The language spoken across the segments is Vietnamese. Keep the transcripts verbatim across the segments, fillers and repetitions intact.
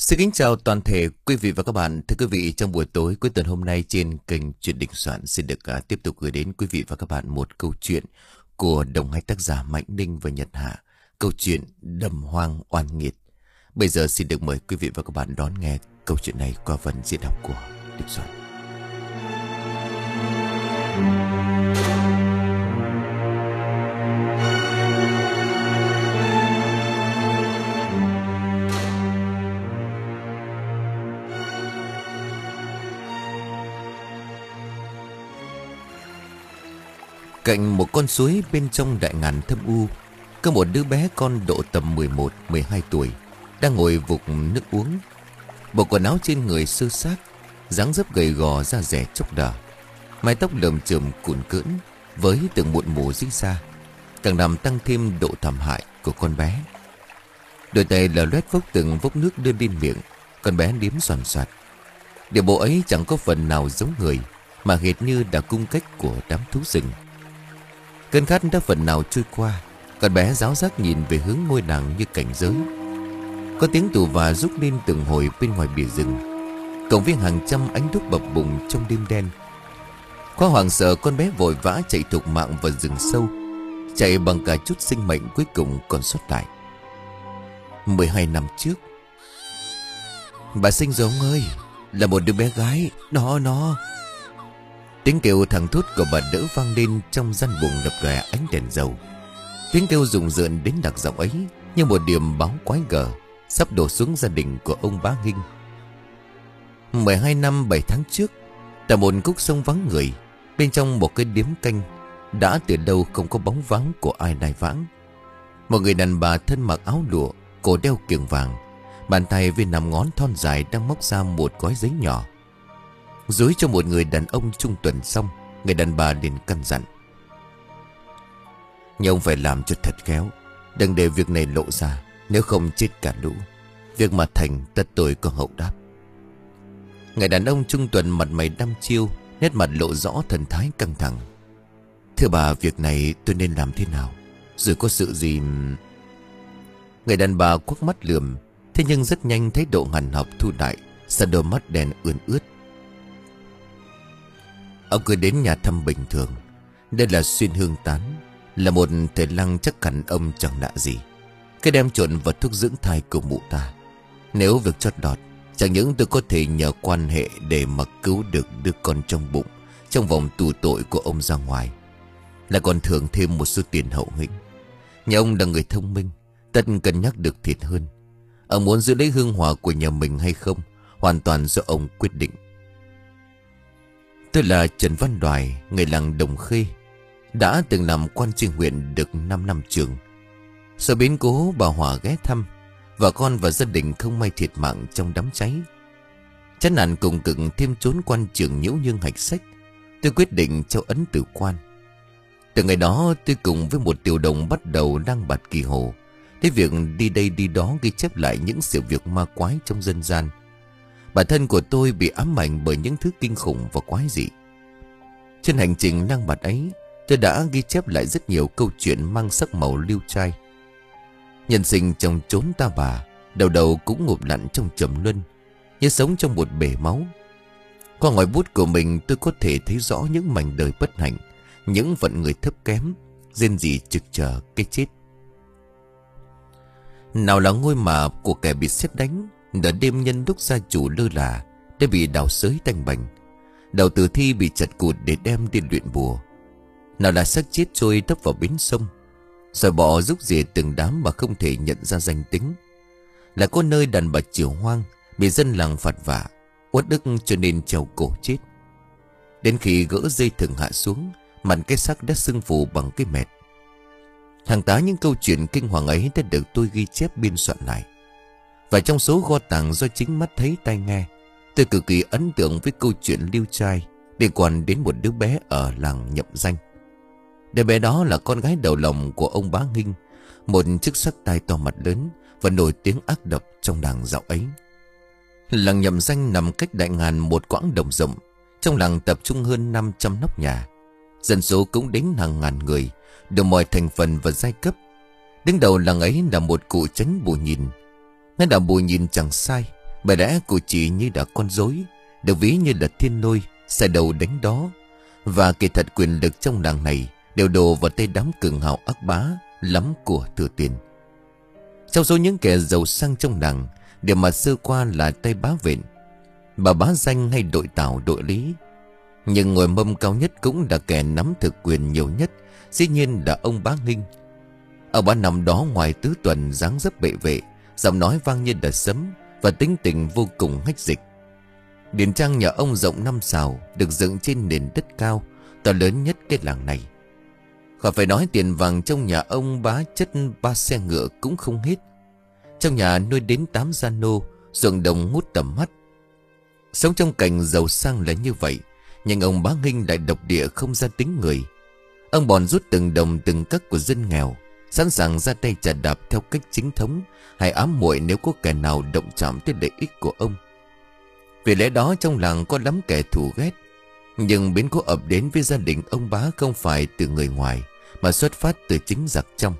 Xin kính chào toàn thể quý vị và các bạn. Thưa quý vị, trong buổi tối cuối tuần hôm nay trên kênh Chuyện Đình Soạn xin được uh, tiếp tục gửi đến quý vị và các bạn một câu chuyện của đồng hai tác giả Mạnh Ninh và Nhật Hạ. Câu chuyện Đầm Hoang Oan Nghiệt. Bây giờ xin được mời quý vị và các bạn đón nghe câu chuyện này qua phần diễn đọc của Đình Soạn. Cạnh một con suối bên trong đại ngàn thâm u, có một đứa bé con độ tầm mười một mười hai tuổi đang ngồi vục nước uống. Bộ quần áo trên người sơ xác, dáng dấp gầy gò, da dẻ chốc đờ, mái tóc lởm chởm cuồn cưỡn với từng mụn mủ dính xa, càng làm tăng thêm độ thảm hại của con bé. Đôi tay lờ loét vốc từng vốc nước đưa lên miệng, con bé liếm xoàn xoạt. Điều bộ ấy chẳng có phần nào giống người, mà hệt như đã cung cách của đám thú rừng. Cơn khát đã phần nào trôi qua, con bé ráo rác nhìn về hướng ngôi làng như cảnh giới. Có tiếng tù và rúc lên từng hồi bên ngoài bìa rừng, cộng với hàng trăm ánh đuốc bập bùng trong đêm đen. Qua hoảng sợ, con bé vội vã chạy thục mạng vào rừng sâu, chạy bằng cả chút sinh mệnh cuối cùng còn sót lại. Mười hai năm trước, bà sinh rồi ông ơi, là một đứa bé gái. Nó nó Tiếng kêu thẳng thốt của bà đỡ vang lên trong gian buồng lập lòe ánh đèn dầu. Tiếng kêu rùng rợn đến đặc giọng ấy như một điểm báo quái gở sắp đổ xuống gia đình của ông Bá Hinh. Mười hai năm bảy tháng trước, tại một khúc sông vắng người, bên trong một cái điếm canh, đã từ lâu không có bóng váng của ai lai vãng. Một người đàn bà thân mặc áo lụa, cổ đeo kiềng vàng, bàn tay với nắm ngón thon dài đang móc ra một gói giấy nhỏ, dúi cho một người đàn ông trung tuần. Xong, người đàn bà liền căn dặn: "Nhưng ông phải làm cho thật khéo, đừng để việc này lộ ra, nếu không chết cả lũ. Việc mà thành tất tôi có hậu đáp." Người đàn ông trung tuần mặt mày đăm chiêu, nét mặt lộ rõ thần thái căng thẳng. "Thưa bà, việc này tôi nên làm thế nào? Rồi có sự gì..." Người đàn bà quắc mắt lườm, thế nhưng rất nhanh thấy độ hằn học thu lại, sau đôi mắt đen ươn ướt. "Ông cứ đến nhà thăm bình thường. Đây là Xuyên Hương Tán, là một thầy lăng, chắc hẳn ông chẳng lạ gì. Cái đem trộn vào thuốc dưỡng thai của mụ ta. Nếu việc chót lọt, chẳng những tôi có thể nhờ quan hệ để mà cứu được đứa con trong bụng, trong vòng tù tội của ông ra ngoài, là còn thưởng thêm một số tiền hậu hĩnh. Nhà ông là người thông minh, tất cân nhắc được thiệt hơn. Ông muốn giữ lấy hương hỏa của nhà mình hay không, hoàn toàn do ông quyết định." "Tôi là Trần Văn Đoài, người làng Đồng Khê, đã từng làm quan tri huyện được năm năm trường. Sau biến cố bà Hòa ghé thăm, và con và gia đình không may thiệt mạng trong đám cháy. Chán nản cùng cực thêm trốn quan trường nhiễu nhương hạch sách, tôi quyết định cho ấn tử quan. Từ ngày đó, tôi cùng với một tiểu đồng bắt đầu đăng bạt kỳ hồ, thế việc đi đây đi đó ghi chép lại những sự việc ma quái trong dân gian. Bản thân của tôi bị ám ảnh bởi những thứ kinh khủng và quái dị. Trên hành trình đăng bạt ấy, tôi đã ghi chép lại rất nhiều câu chuyện mang sắc màu liêu trai. Nhân sinh trong chốn ta bà, đầu đầu cũng ngụp lặn trong trầm luân, như sống trong một bể máu. Qua ngòi bút của mình, tôi có thể thấy rõ những mảnh đời bất hạnh, những phận người thấp kém, rên rỉ trực chờ cái chết. Nào là ngôi mả của kẻ bị sét đánh, nửa đêm nhân lúc gia chủ lơ là đã bị đào xới tanh bành, đầu tử thi bị chặt cụt để đem đi luyện bùa. Nào là xác chết trôi đắp vào bến sông, rồi bỏ rúc rỉa từng đám mà không thể nhận ra danh tính. Là có nơi đàn bà chiều hoang bị dân làng phạt vạ, uất ức cho nên treo cổ chết. Đến khi gỡ dây thừng hạ xuống, mặt cái xác đã sưng phù bằng cái mệt. Hàng tá những câu chuyện kinh hoàng ấy đã được tôi ghi chép biên soạn lại. Và trong số kho tàng do chính mắt thấy tai nghe, tôi cực kỳ ấn tượng với câu chuyện liêu trai liên quan đến một đứa bé ở làng Nhậm Danh. Đứa bé đó là con gái đầu lòng của ông Bá Hinh, một chức sắc tai to mặt lớn và nổi tiếng ác độc trong làng dạo ấy. Làng Nhậm Danh nằm cách đại ngàn một quãng đồng rộng. Trong làng tập trung hơn năm trăm nóc nhà, dân số cũng đến hàng ngàn người, được mọi thành phần và giai cấp. Đứng đầu làng ấy là một cụ trấn Bù Nhìn. Nói là Bù Nhìn chẳng sai, Bởi lẽ cụ chỉ như là con rối, được ví như là thiên lôi, sai đầu đánh đó. Và kỳ thật quyền lực trong làng này đều đổ vào tay đám cường hào ác bá lắm của thừa tiền. Trong số những kẻ giàu sang trong làng, điểm mà sơ qua là tay bá Vện, bà bá Danh hay đội Tảo đội Lý. Nhưng ngồi mâm cao nhất cũng là kẻ nắm thực quyền nhiều nhất, dĩ nhiên là ông bá Nghinh. Ông bá nằm đó ngoài tứ tuần, dáng dấp bệ vệ, giọng nói vang như đợt sấm và tính tình vô cùng hách dịch. Điền trang nhà ông rộng năm sào, được dựng trên nền đất cao, to lớn nhất cái làng này. Khỏi phải nói tiền vàng trong nhà ông bá chất ba xe ngựa cũng không hết. Trong nhà nuôi đến tám gia nô, ruộng đồng ngút tầm mắt. Sống trong cảnh giàu sang là như vậy, nhưng ông bá Nghinh lại độc địa không ra tính người. Ông bòn rút từng đồng từng cắc của dân nghèo, sẵn sàng ra tay chà đạp theo cách chính thống, hay ám muội nếu có kẻ nào động chạm tới lợi ích của ông. Vì lẽ đó trong làng có lắm kẻ thù ghét, nhưng biến cố ập đến với gia đình ông bá không phải từ người ngoài, mà xuất phát từ chính giặc trong.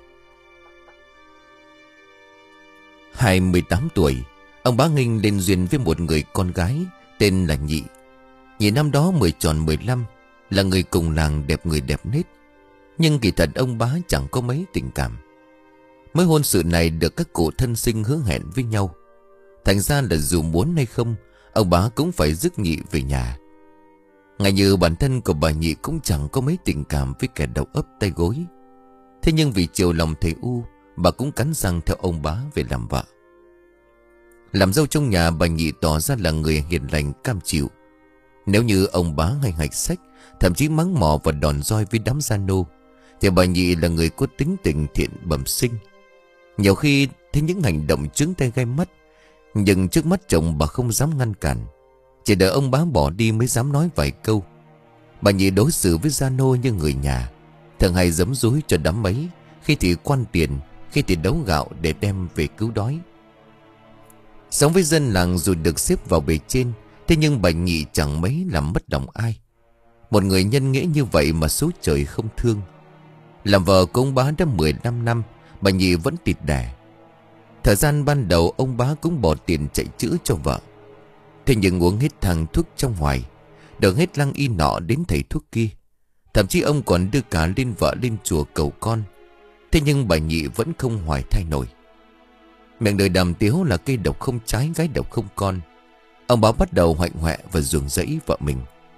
Hai mươi tám tuổi, ông bá Nghinh lên duyên với một người con gái tên là Nhị. Nhị năm đó mười tròn mười lăm, là người cùng làng, đẹp người đẹp nết. Nhưng kỳ thật ông bá chẳng có mấy tình cảm. Mối hôn sự này được các cụ thân sinh hứa hẹn với nhau. Thành ra là dù muốn hay không, ông bá cũng phải rước Nhị về nhà. Ngay như bản thân của bà Nhị cũng chẳng có mấy tình cảm với kẻ đầu ấp tay gối. Thế nhưng vì chiều lòng thầy U, bà cũng cắn răng theo ông bá về làm vợ. Làm dâu trong nhà, bà Nhị tỏ ra là người hiền lành cam chịu. Nếu như ông bá hay hạch sách, thậm chí mắng mỏ và đòn roi với đám gia nô, thì bà Nhị là người có tính tình thiện bẩm sinh. Nhiều khi thấy những hành động trướng tay gai mắt, nhưng trước mắt chồng bà không dám ngăn cản, chỉ đợi ông bá bỏ đi mới dám nói vài câu. Bà Nhị đối xử với gia nô như người nhà, thường hay giấm dúi cho đám ấy, khi thì quan tiền, khi thì đấu gạo để đem về cứu đói. Sống với dân làng dù được xếp vào bề trên, thế nhưng bà Nhị chẳng mấy làm mất lòng ai. Một người nhân nghĩa như vậy mà số trời không thương. Làm vợ của ông bá đã mười lăm năm, bà Nhị vẫn tịt đẻ. Thời gian ban đầu ông bá cũng bỏ tiền chạy chữa cho vợ. Thế nhưng uống hết thang thuốc trong hoài, được hết lăng y nọ đến thầy thuốc kia. Thậm chí ông còn đưa cả lên vợ lên chùa cầu con. Thế nhưng bà Nhị vẫn không hoài thai nổi. Miệng đời đàm tiếu là cây độc không trái, gái độc không con. Ông bá bắt đầu hoạnh hoẹ và ruồng rẫy vợ mình.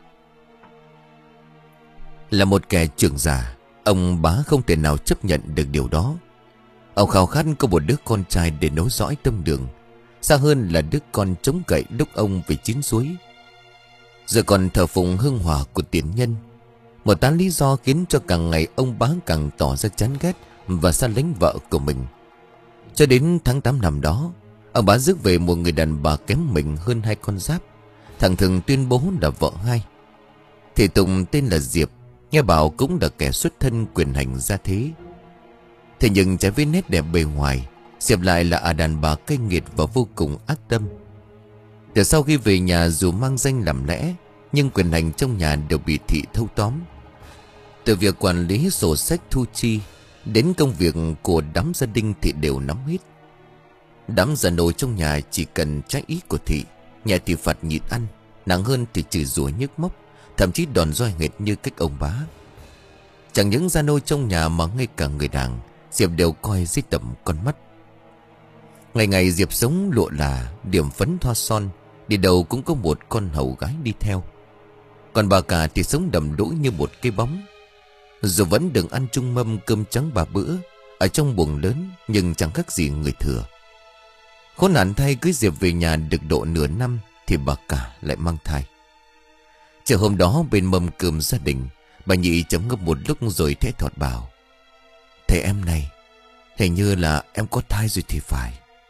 Là một kẻ trưởng giả, ông bá không thể nào chấp nhận được điều đó. Ông khao khát có một đứa con trai để nối dõi tông đường, xa hơn là đứa con chống cậy đúc ông về chín suối. Rồi còn thờ phụng hương hỏa của tiền nhân. Một tán lý do khiến cho càng ngày ông bá càng tỏ ra chán ghét và xa lánh vợ của mình. Cho đến tháng tám năm đó, ông bá rước về một người đàn bà kém mình hơn hai con giáp, thẳng thừng tuyên bố là vợ hai. Thị tùng tên là Diệp, nghe bảo cũng là kẻ xuất thân quyền hành gia thế. Thế nhưng trái với nét đẹp bề ngoài, Diệp lại là à đàn bà cay nghiệt và vô cùng ác tâm. Từ sau khi về nhà, dù mang danh làm lẽ, nhưng quyền hành trong nhà đều bị thị thâu tóm. Từ việc quản lý sổ sách thu chi đến công việc của đám gia đình thị đều nắm hết. Đám gia nô trong nhà chỉ cần trái ý của thị, nhẹ thì phạt nhịn ăn, nặng hơn thì chửi rủa nhức móc, thậm chí đòn roi hệt như cách ông bá. Chẳng những gia nô trong nhà mà ngay cả người đàn Diệp đều coi dưới tầm con mắt. Ngày ngày Diệp sống lụa là, điểm phấn thoa son, đi đâu cũng có một con hầu gái đi theo. Còn bà cả thì sống đầm đũi như một cái bóng. Dù vẫn đừng ăn chung mâm cơm trắng ba bữa ở trong buồng lớn, nhưng chẳng khác gì người thừa. Khốn nạn thay, cưới Diệp về nhà được độ nửa năm thì bà cả lại mang thai. Chiều hôm đó bên mâm cơm gia đình, bà Nhị chấm ngâm một lúc rồi thét thọt bảo: "Thầy em này, hình như là em có thai rồi thì phải."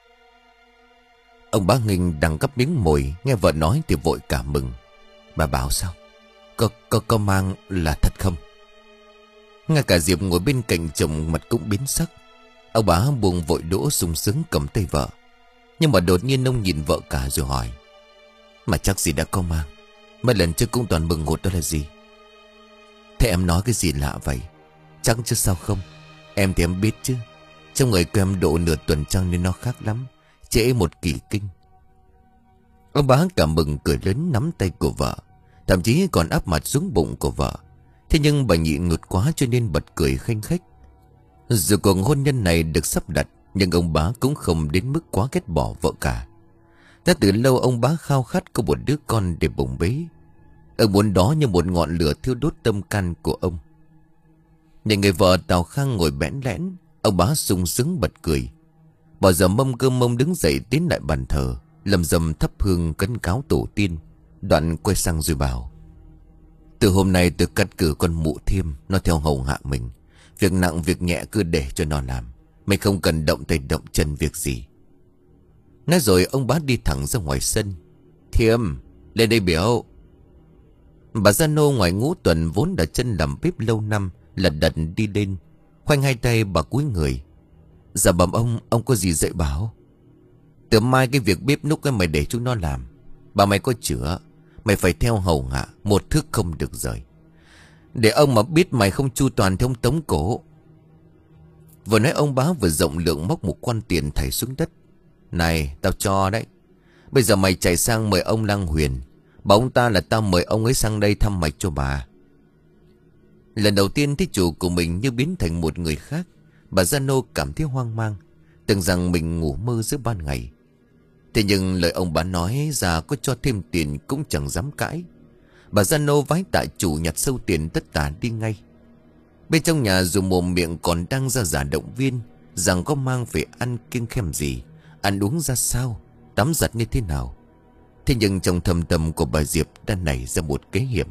Ông bá Nghinh đang gắp miếng mồi, nghe vợ nói thì vội cả mừng. Bà bảo sao? Có, có, có mang là thật không? Ngay cả Diệp ngồi bên cạnh chồng mặt cũng biến sắc. Ông bá buông vội đũa, sung sướng cầm tay vợ. Nhưng mà đột nhiên ông nhìn vợ cả rồi hỏi: "Mà chắc gì đã có mang? Mấy lần trước cũng toàn mừng ngột đó là gì?" "Thế em nói cái gì lạ vậy? Chắc chứ sao không? Em thì em biết chứ. Trong người của em độ nửa tuần trăng nên nó khác lắm. Trễ một kỷ kinh." Ông bá cảm mừng cười lớn nắm tay của vợ, thậm chí còn áp mặt xuống bụng của vợ. Thế nhưng bà nhịn ngược quá cho nên bật cười khanh khách. Dù cuộc hôn nhân này được sắp đặt, nhưng ông bá cũng không đến mức quá ghét bỏ vợ cả. Đã từ lâu ông bá khao khát có một đứa con để bồng bế. Ông muốn đó như một ngọn lửa thiêu đốt tâm can của ông. Nhìn người vợ Tào Khang ngồi bẽn lẽn, ông bá sung sướng bật cười. Bỏ giờ mâm cơm mông đứng dậy tiến lại bàn thờ, lầm rầm thắp hương cấn cáo tổ tiên. Đoạn quay sang rồi bảo: từ hôm nay tôi cắt cử con Mụ Thiêm, nó theo hầu hạ mình. Việc nặng việc nhẹ cứ để cho nó làm, mình không cần động tay động chân việc gì. Nói rồi ông bá đi thẳng ra ngoài sân. Thiêm, lên đây biểu. Bà Gia Nô ngoài Ngũ Tuần vốn đã chân làm bếp lâu năm, lật đật đi lên. Khoanh hai tay bà cúi người. Dạ bẩm ông, ông có gì dạy bảo? Từ mai cái việc bếp núc ấy mày để chúng nó làm. Bà mày có chữa, mày phải theo hầu hạ, một thước không được rời. Để ông mà biết mày không chu toàn thì ông tống cổ. Vừa nói ông bá vừa rộng lượng móc một quan tiền thảy xuống đất. Này, tao cho đấy. Bây giờ mày chạy sang mời ông Lang Huyền, bảo ông ta là tao mời ông ấy sang đây thăm mạch cho bà. Lần đầu tiên thấy chủ của mình như biến thành một người khác, bà Gia Nô cảm thấy hoang mang, tưởng rằng mình ngủ mơ giữa ban ngày. Thế nhưng lời ông bá nói ra có cho thêm tiền cũng chẳng dám cãi. Bà Gia Nô vái tạ chủ nhặt sâu tiền tất cả đi ngay. Bên trong nhà dù mồm miệng còn đang ra giả động viên rằng có mang về ăn kiêng khem gì, ăn uống ra sao, tắm giặt như thế nào. Thế nhưng trong thâm tâm của bà Diệp đã nảy ra một kế hiểm.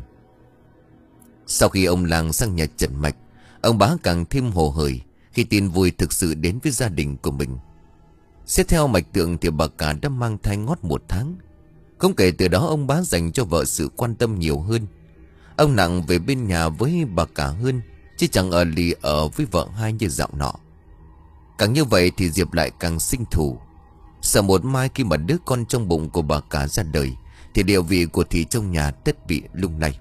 Sau khi ông Lang sang nhà Trần Mạch, ông bá càng thêm hồ hởi khi tin vui thực sự đến với gia đình của mình. Xét theo mạch tượng thì bà cả đã mang thai ngót một tháng. Không kể từ đó ông bá dành cho vợ sự quan tâm nhiều hơn. Ông nặng về bên nhà với bà cả hơn, chứ chẳng ở lì ở với vợ hai như dạo nọ. Càng như vậy thì Diệp lại càng sinh thù. Sợ một mai khi mà đứa con trong bụng của bà cả ra đời thì địa vị của thị trong nhà tất bị lung lay.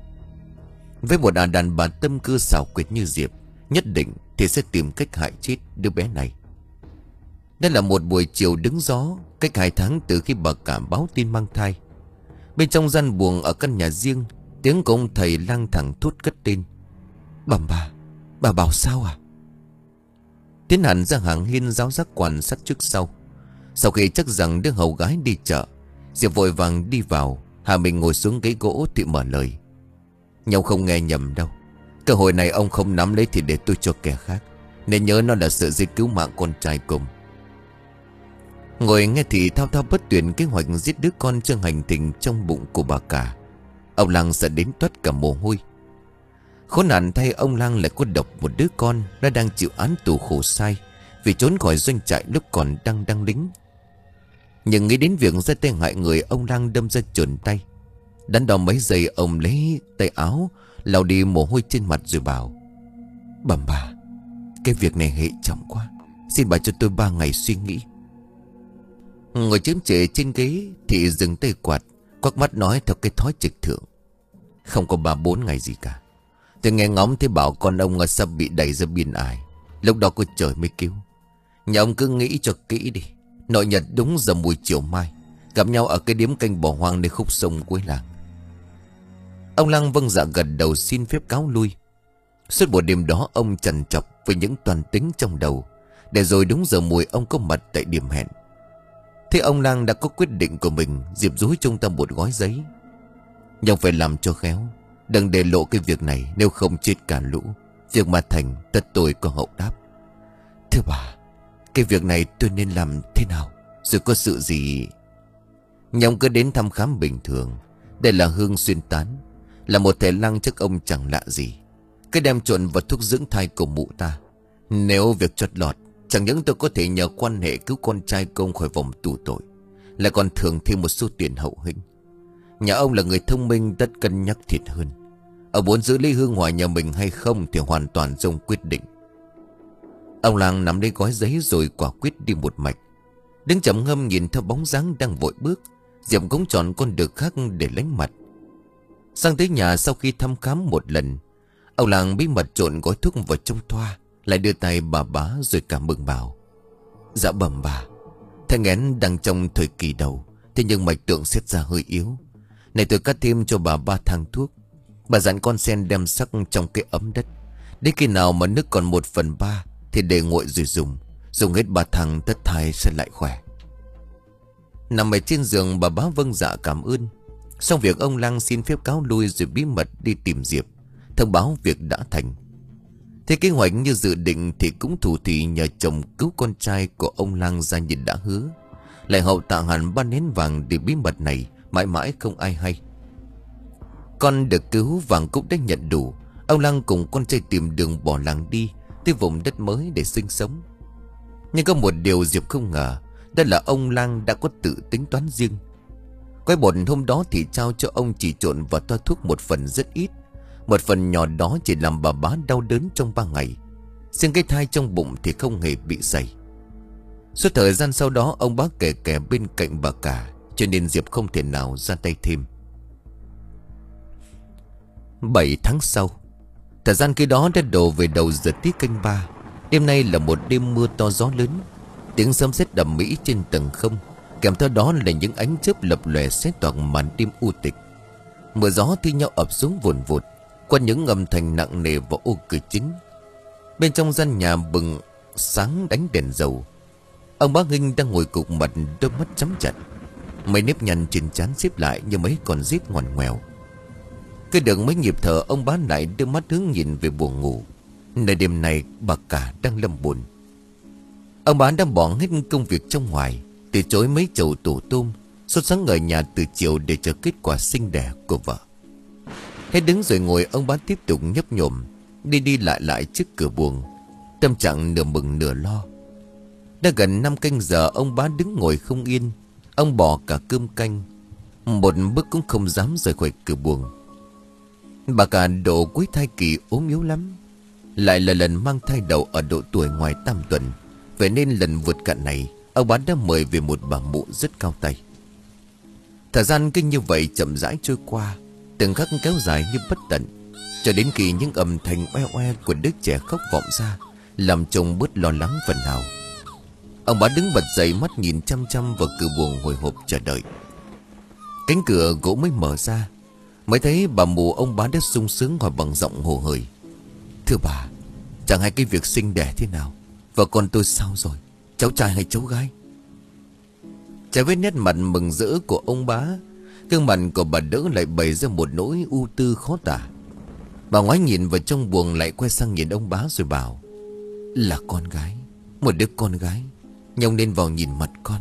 Với một à đàn bà tâm cơ xảo quyệt như Diệp, nhất định thì sẽ tìm cách hại chết đứa bé này. Đây là một buổi chiều đứng gió, cách hai tháng từ khi bà cả báo tin mang thai. Bên trong gian buồng ở căn nhà riêng, tiếng của ông thầy lang thẳng thốt cất tên: Bẩm bà, bà bảo sao à? Tiến hẳn ra hàng hiên giáo giác quan sát trước sau. Sau khi chắc rằng đứa hầu gái đi chợ, Diệp vội vàng đi vào, hạ mình ngồi xuống ghế gỗ thì mở lời: Nhau không nghe nhầm đâu, cơ hội này ông không nắm lấy thì để tôi cho kẻ khác. Nên nhớ nó là sự giết cứu mạng con trai cùng. Ngồi nghe thì thao thao bất tuyệt kế hoạch giết đứa con chưa hành thình trong bụng của bà cả. Ông Lang sợ đến toát cả mồ hôi. Khốn nạn thay, ông Lang lại có độc một đứa con đã đang chịu án tù khổ sai vì trốn khỏi doanh trại lúc còn đang đăng lính. Nhưng nghĩ đến việc ra tay hại người, ông Lang đâm ra chườn tay. Đắn đo mấy giây, ông lấy tay áo lau đi mồ hôi trên mặt rồi bảo: Bẩm bà, cái việc này hệ trọng quá, xin bà cho tôi ba ngày suy nghĩ. Ngồi chếm trệ trên ghế thì dừng tay quạt, quắc mắt nói theo cái thói trực thượng: Không có ba bốn ngày gì cả. Tôi nghe ngóng thấy bảo con ông sắp bị đẩy ra biên ải, lúc đó có trời mới cứu. Nhà ông cứ nghĩ cho kỹ đi. Nội nhật đúng giờ mùi chiều mai, gặp nhau ở cái điếm canh bỏ hoang nơi khúc sông cuối làng. Ông Lang vâng dạ gật đầu xin phép cáo lui. Suốt buổi đêm đó ông trằn trọc với những toàn tính trong đầu, để rồi đúng giờ mùi ông có mặt tại điểm hẹn. Thế ông Lang đã có quyết định của mình, Diệp dúi trong ta một gói giấy: Nhưng phải làm cho khéo, đừng để lộ cái việc này, nếu không chết cả lũ. Việc mà thành tất tôi có hậu đáp. Thưa bà, cái việc này tôi nên làm thế nào? Rồi có sự gì? Nhông cứ đến thăm khám bình thường. Đây là hương xuyên tán, là một thể lăng chắc ông chẳng lạ gì. Cái đem trộn vào thuốc dưỡng thai của mụ ta. Nếu việc chót lọt, chẳng những tôi có thể nhờ quan hệ cứu con trai công khỏi vòng tù tội, lại còn thưởng thêm một số tiền hậu hĩnh. Nhà ông là người thông minh, tất cân nhắc thiệt hơn. Ông muốn giữ lấy hương hỏa nhà mình hay không thì hoàn toàn do ông quyết định. Ông Lang nắm lấy gói giấy rồi quả quyết đi một mạch. Đứng trầm ngâm nhìn theo bóng dáng đang vội bước, Diệp cũng chọn con đường khác để lánh mặt. Sang tới nhà sau khi thăm khám một lần, ông Lang bí mật trộn gói thuốc vào trong thoa, lại đưa tay bà bá rồi cảm mừng bảo: Dạ bẩm bà, thai nghén đang trong thời kỳ đầu, Thế nhưng mạch tượng xét ra hơi yếu. Này tôi cắt thêm cho bà ba thang thuốc. Bà dặn con sen đem sắc trong cái ấm đất. Đến khi nào mà nước còn một phần ba thì để nguội rồi dùng. Dùng hết ba thang tất thai sẽ lại khỏe. Nằm ở trên giường, bà bá vâng dạ cảm ơn. Xong việc, ông Lang xin phép cáo lui rồi bí mật đi tìm Diệp, thông báo việc đã thành. Thế kế hoạch như dự định thì cũng thủ thỉ nhờ chồng cứu con trai của ông Lang ra như đã hứa. Lại hậu tạ hẳn ba nén vàng để bí mật này mãi mãi không ai hay. Con được cứu, vàng cũng đã nhận đủ. Ông Lang cùng con trai tìm đường bỏ làng đi tới vùng đất mới để sinh sống. Nhưng có một điều Diệp không ngờ, đó là ông Lang đã có tự tính toán riêng. Quái bột hôm đó thì trao cho ông chỉ trộn vào toa thuốc một phần rất ít. Một phần nhỏ đó chỉ làm bà bá đau đớn trong ba ngày. Riêng cái thai trong bụng thì không hề bị sảy. Suốt thời gian sau đó, ông bá kể kè bên cạnh bà cả, cho nên Diệp không thể nào ra tay thêm. Bảy tháng sau, thời gian khi đó đã đổ về đầu giờ tí canh ba. Đêm nay là một đêm mưa to gió lớn. Tiếng sấm sét đầm mỹ trên tầng không, kèm theo đó là những ánh chớp lập lòe xé toạc màn đêm u tịch. Mưa gió thi nhau ập xuống vồn vụt qua những âm thanh nặng nề vào ô cửa chính. Bên trong gian nhà bừng sáng đánh đèn dầu. Ông bá Nghinh đang ngồi cục mặt, đôi mắt nhắm chặt. Mấy nếp nhăn trên trán xếp lại như mấy con rít ngoằn ngoèo. Cứ được mấy nhịp thở, ông bá lại đưa mắt hướng nhìn về buồng ngủ, nơi đêm này bà cả đang lâm buồn. Ông bá đã bỏ hết công việc trong ngoài, từ chối mấy chầu tổ tôm, sốt sáng ở nhà từ chiều để chờ kết quả sinh đẻ của vợ. Hết đứng rồi ngồi, ông bá tiếp tục nhấp nhổm, đi đi lại lại trước cửa buồng, tâm trạng nửa mừng nửa lo. Đã gần năm canh giờ, ông bá đứng ngồi không yên. Ông bỏ cả cơm canh, một bước cũng không dám rời khỏi cửa buồng. Bà cả độ cuối thai kỳ ốm yếu lắm, lại là lần mang thai đầu ở độ tuổi ngoài tam tuần. Vậy nên lần vượt cạn này, ông bá đã mời về một bà mụ rất cao tay. Thời gian kinh như vậy chậm rãi trôi qua, từng khắc kéo dài như bất tận, cho đến khi những âm thanh oe oe của đứa trẻ khóc vọng ra, làm chồng bớt lo lắng phần nào. Ông bá đứng bật dậy, mắt nhìn chăm chăm vào cửa buồng hồi hộp chờ đợi. Cánh cửa gỗ mới mở ra, mới thấy bà mụ ông bá đã sung sướng hỏi bằng giọng hồ hởi: "Thưa bà, chẳng hay cái việc sinh đẻ thế nào? Vợ con tôi sao rồi? Cháu trai hay cháu gái?" Trái với nét mặt mừng rỡ của ông bá, gương mặt của bà đỡ lại bày ra một nỗi ưu tư khó tả. Bà ngoái nhìn vào trong buồng, lại quay sang nhìn ông bá rồi bảo: "Là con gái, một đứa con gái. Nhông nên vào nhìn mặt con."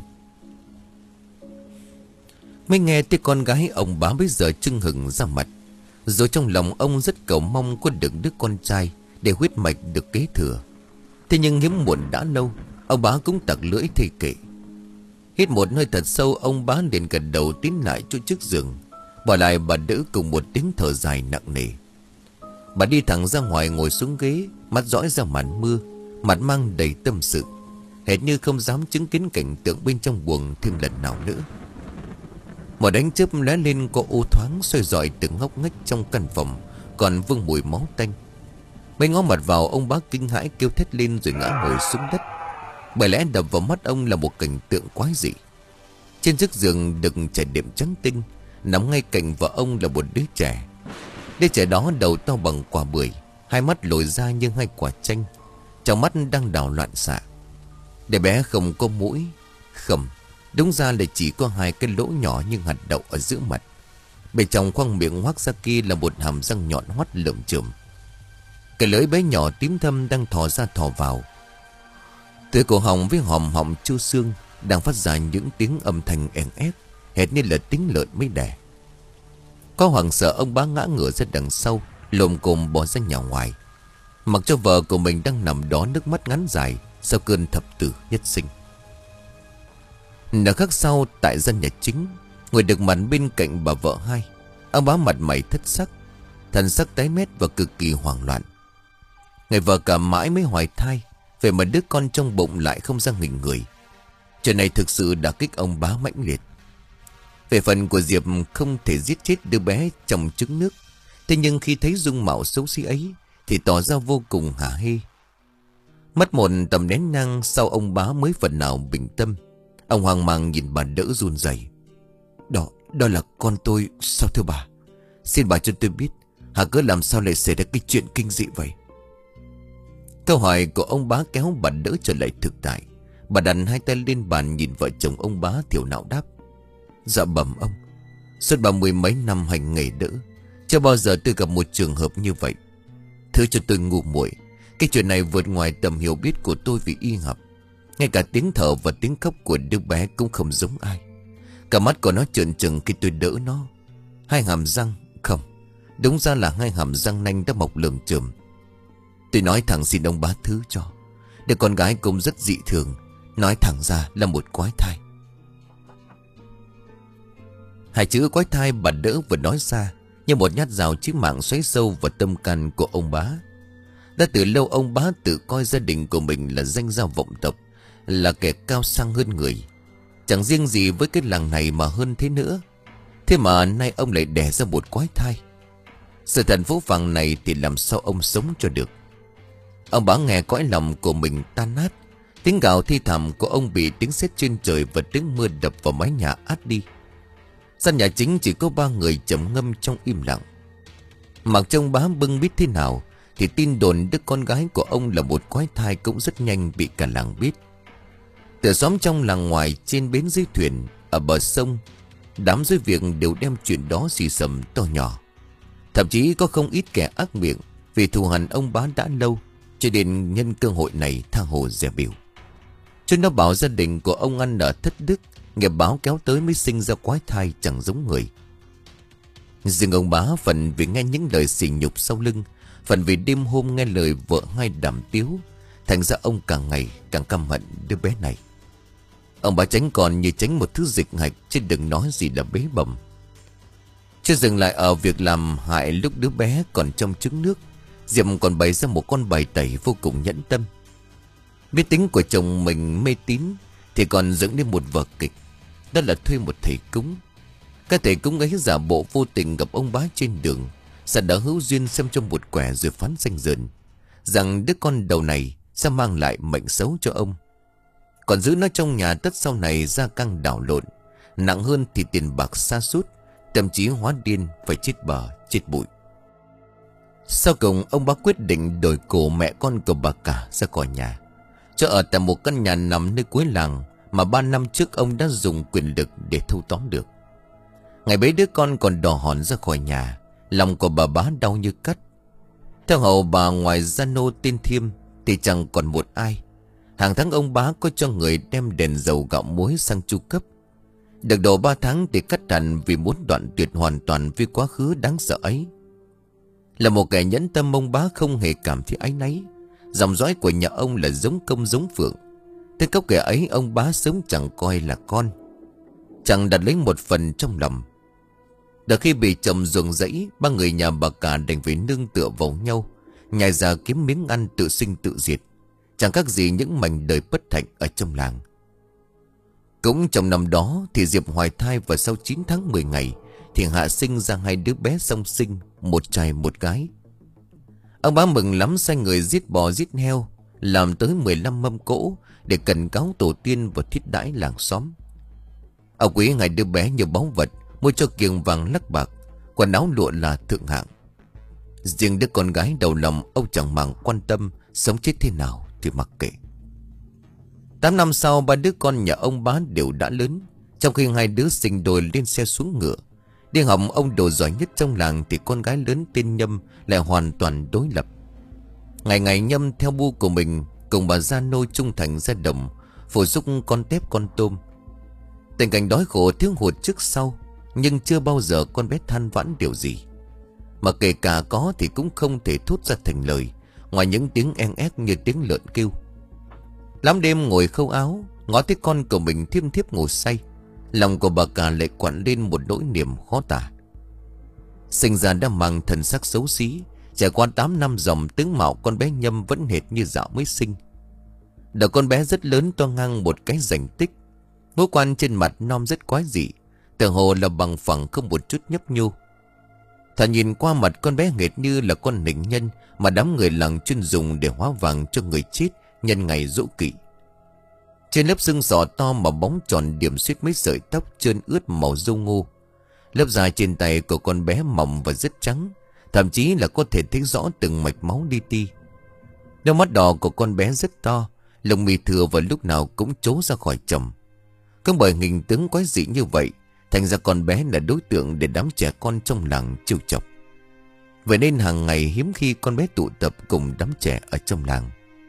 Mới nghe tiếng con gái, ông bá bây giờ chưng hừng ra mặt. Rồi trong lòng ông rất cầu mong có được đứa con trai để huyết mạch được kế thừa. Thế nhưng hiếm muộn đã lâu, ông bá cũng tặc lưỡi thề kệ. Hít một hơi thật sâu, ông bá liền gật đầu tiến lại chỗ trước giường, bỏ lại bà đỡ cùng một tiếng thở dài nặng nề. Bà đi thẳng ra ngoài ngồi xuống ghế, mắt dõi ra màn mưa, mặt mang đầy tâm sự, hệt như không dám chứng kiến cảnh tượng bên trong buồng thêm lần nào nữa. Một ánh chớp lóe lên có ô thoáng, soi rọi từng ngóc ngách trong căn phòng còn vương mùi máu tanh. Mấy ngó mặt vào, ông bá kinh hãi kêu thét lên rồi ngã ngồi xuống đất. Bởi lẽ đập vào mắt ông là một cảnh tượng quái dị. Trên chiếc giường đựng trải đệm trắng tinh, nằm ngay cạnh vợ ông là một đứa trẻ. Đứa trẻ đó đầu to bằng quả bưởi, hai mắt lồi ra như hai quả chanh, trong mắt đang đảo loạn xạ. Đứa bé không có mũi, không, đúng ra là chỉ có hai cái lỗ nhỏ như hạt đậu ở giữa mặt. Bên trong khoang miệng hoác ra kia là một hàm răng nhọn hoắt lởm chởm. Cái lưỡi bé nhỏ tím thâm đang thò ra thò vào. Từ cổ họng với hòm họng chu xương đang phát ra những tiếng âm thanh èn ép, hệt như là tiếng lợn mới đẻ. Có hoảng sợ, ông bá ngã ngửa ra đằng sau, lồm cồm bỏ ra nhà ngoài, mặc cho vợ của mình đang nằm đó nước mắt ngắn dài sau cơn thập tử nhất sinh. Nửa khắc sau, tại gian nhà chính, ngồi được mặt bên cạnh bà vợ hai, ông bá mặt mày thất sắc, thần sắc tái mét và cực kỳ hoảng loạn. Người vợ cả mãi mới hoài thai, vậy mà đứa con trong bụng lại không ra nghịch người. Chuyện này thực sự đã kích ông bá mãnh liệt. Về phần của Diệp không thể giết chết đứa bé trong trứng nước, thế nhưng khi thấy dung mạo xấu xí ấy thì tỏ ra vô cùng hả hê. Mất một tầm nén nhang sau, ông bá mới phần nào bình tâm. Ông hoang mang nhìn bà đỡ run rẩy. Đó là con tôi. Sao thưa bà? Xin bà cho tôi biết, Hà cớ làm sao lại xảy ra cái chuyện kinh dị vậy? Câu hỏi của ông bá kéo bà đỡ trở lại thực tại. Bà đặt hai tay lên bàn nhìn vợ chồng ông bá thiểu não đáp. Dạ bẩm ông, suốt ba mươi mấy năm hành nghề đỡ, chưa bao giờ tôi gặp một trường hợp như vậy. Thứ cho tôi ngu muội, cái chuyện này vượt ngoài tầm hiểu biết của tôi về y học. Ngay cả tiếng thở và tiếng khóc của đứa bé cũng không giống ai. Cả mắt của nó trợn trừng khi tôi đỡ nó. Hai hàm răng, không, đúng ra là hai hàm răng nanh đã mọc lởm chởm. Tôi nói thẳng xin ông bá thứ cho. Đứa con gái cũng rất dị thường, nói thẳng ra là một quái thai. Hai chữ quái thai bà đỡ vừa nói ra như một nhát dao chí mạng xoáy sâu vào tâm can của ông bá. Đã từ lâu ông bá tự coi gia đình của mình là danh gia vọng tộc, là kẻ cao sang hơn người. Chẳng riêng gì với cái làng này mà hơn thế nữa. Thế mà nay ông lại đẻ ra một quái thai. Sự thật phũ phàng này thì làm sao ông sống cho được. Ông bá nghe cõi lòng của mình tan nát. Tiếng gào thi thảm của ông bị tiếng sét trên trời và tiếng mưa đập vào mái nhà át đi. Gian nhà chính chỉ có ba người trầm ngâm trong im lặng. Mặc trông bá bưng biết thế nào thì tin đồn đứa con gái của ông là một quái thai cũng rất nhanh bị cả làng biết. Từ xóm trong làng ngoài, trên bến dưới thuyền, ở bờ sông, đám dưới việc đều đem chuyện đó xì xầm to nhỏ. Thậm chí có không ít kẻ ác miệng vì thù hằn ông bá đã lâu, cho nên nhân cơ hội này tha hồ dè bỉu. Cho nó bảo gia đình của ông ăn ở thất đức, nghiệp báo kéo tới mới sinh ra quái thai chẳng giống người. Riêng ông bá phần vì nghe những lời sỉ nhục sau lưng, phần vì đêm hôm nghe lời vợ hai đàm tiếu, thành ra ông càng ngày càng căm hận đứa bé này. Ông bá tránh còn như tránh một thứ dịch hạch, chứ đừng nói gì là bế bầm. Chưa dừng lại ở việc làm hại lúc đứa bé còn trong trứng nước, Diệp còn bày ra một con bài tẩy vô cùng nhẫn tâm. Biết tính của chồng mình mê tín thì còn dựng nên một vở kịch. Đó là thuê một thầy cúng. Các thầy cúng ấy giả bộ vô tình gặp ông bá trên đường, sẽ đã hữu duyên xem cho một quẻ rồi phán danh dần rằng đứa con đầu này sẽ mang lại mệnh xấu cho ông. Còn giữ nó trong nhà tất sau này gia căng đảo lộn, nặng hơn thì tiền bạc sa sút, thậm chí hóa điên phải chết bờ chết bụi. Sau cùng ông bá quyết định đổi cổ mẹ con của bà cả ra khỏi nhà, cho ở tại một căn nhà nằm nơi cuối làng mà ba năm trước ông đã dùng quyền lực để thâu tóm được. Ngày bấy đứa con còn đỏ hòn ra khỏi nhà, lòng của bà bá đau như cắt. Theo hầu bà ngoài gia nô tên Thiêm thì chẳng còn một ai. Hàng tháng ông bá có cho người đem đèn dầu gạo muối sang chu cấp. Được độ ba tháng thì cắt hẳn vì muốn đoạn tuyệt hoàn toàn với quá khứ đáng sợ ấy. Là một kẻ nhẫn tâm, ông bá không hề cảm thấy áy náy. Dòng dõi của nhà ông là giống công giống phượng. Thế cốc kẻ ấy ông bá sớm chẳng coi là con, chẳng đặt lấy một phần trong lòng. Đợt khi bị chồng ruồng rẫy, ba người nhà bà cả đành phải nương tựa vào nhau, nhai ra kiếm miếng ăn tự sinh tự diệt, chẳng khác gì những mảnh đời bất hạnh ở trong làng. Cũng trong năm đó thì Diệp hoài thai, và sau chín tháng mười ngày thì hạ sinh ra hai đứa bé song sinh, một trai một gái. Ông bá mừng lắm, sai người giết bò giết heo, làm tới mười lăm mâm cỗ để cẩn cáo tổ tiên và thiết đãi làng xóm. Ông quý hai đứa bé như báu vật, mua cho kiềng vàng lắc bạc, quần áo lụa là thượng hạng. Riêng đứa con gái đầu lòng ông chẳng màng quan tâm, sống chết thế nào thì mặc kệ. Tám năm sau, ba đứa con nhà ông bá đều đã lớn. Trong khi hai đứa sinh đôi lên xe xuống ngựa, đi học ông đồ giỏi nhất trong làng, thì con gái lớn tên Nhâm lại hoàn toàn đối lập. Ngày ngày Nhâm theo bu của mình cùng bà gia nô trung thành ra đồng phổ giúp con tép con tôm. Tình cảnh đói khổ thiếu hụt trước sau, nhưng chưa bao giờ con bé than vãn điều gì. Mà kể cả có thì cũng không thể thốt ra thành lời, ngoài những tiếng en ép như tiếng lợn kêu. Lắm đêm ngồi khâu áo, ngó thấy con của mình thiêm thiếp ngủ say, lòng của bà cả lại quặn lên một nỗi niềm khó tả. Sinh ra đã mang thần sắc xấu xí, trải qua tám năm dòng tướng mạo con bé Nhâm vẫn hệt như dạo mới sinh. Đầu con bé rất lớn, to ngang một cái rành tích. Ngũ quan trên mặt non rất quái dị, tựa hồ là bằng phẳng không một chút nhấp nhô. Thà nhìn qua mặt con bé hệt như là con nịnh nhân mà đám người làng chuyên dùng để hóa vàng cho người chết nhân ngày giỗ kỵ. Trên lớp xương sọ to mà bóng tròn điểm xuyết mấy sợi tóc trơn ướt màu dâu ngô, Lớp da trên tay của con bé mỏng và rất trắng, thậm chí là có thể thấy rõ từng mạch máu li ti. Đôi mắt đỏ của con bé rất to, lông mi thừa và lúc nào cũng trố ra khỏi chồng. Cũng bởi hình tướng quái dị như vậy, thành ra con bé là đối tượng để đám trẻ con trong làng trêu chọc. Vậy nên hàng ngày hiếm khi con bé tụ tập cùng đám trẻ ở trong làng.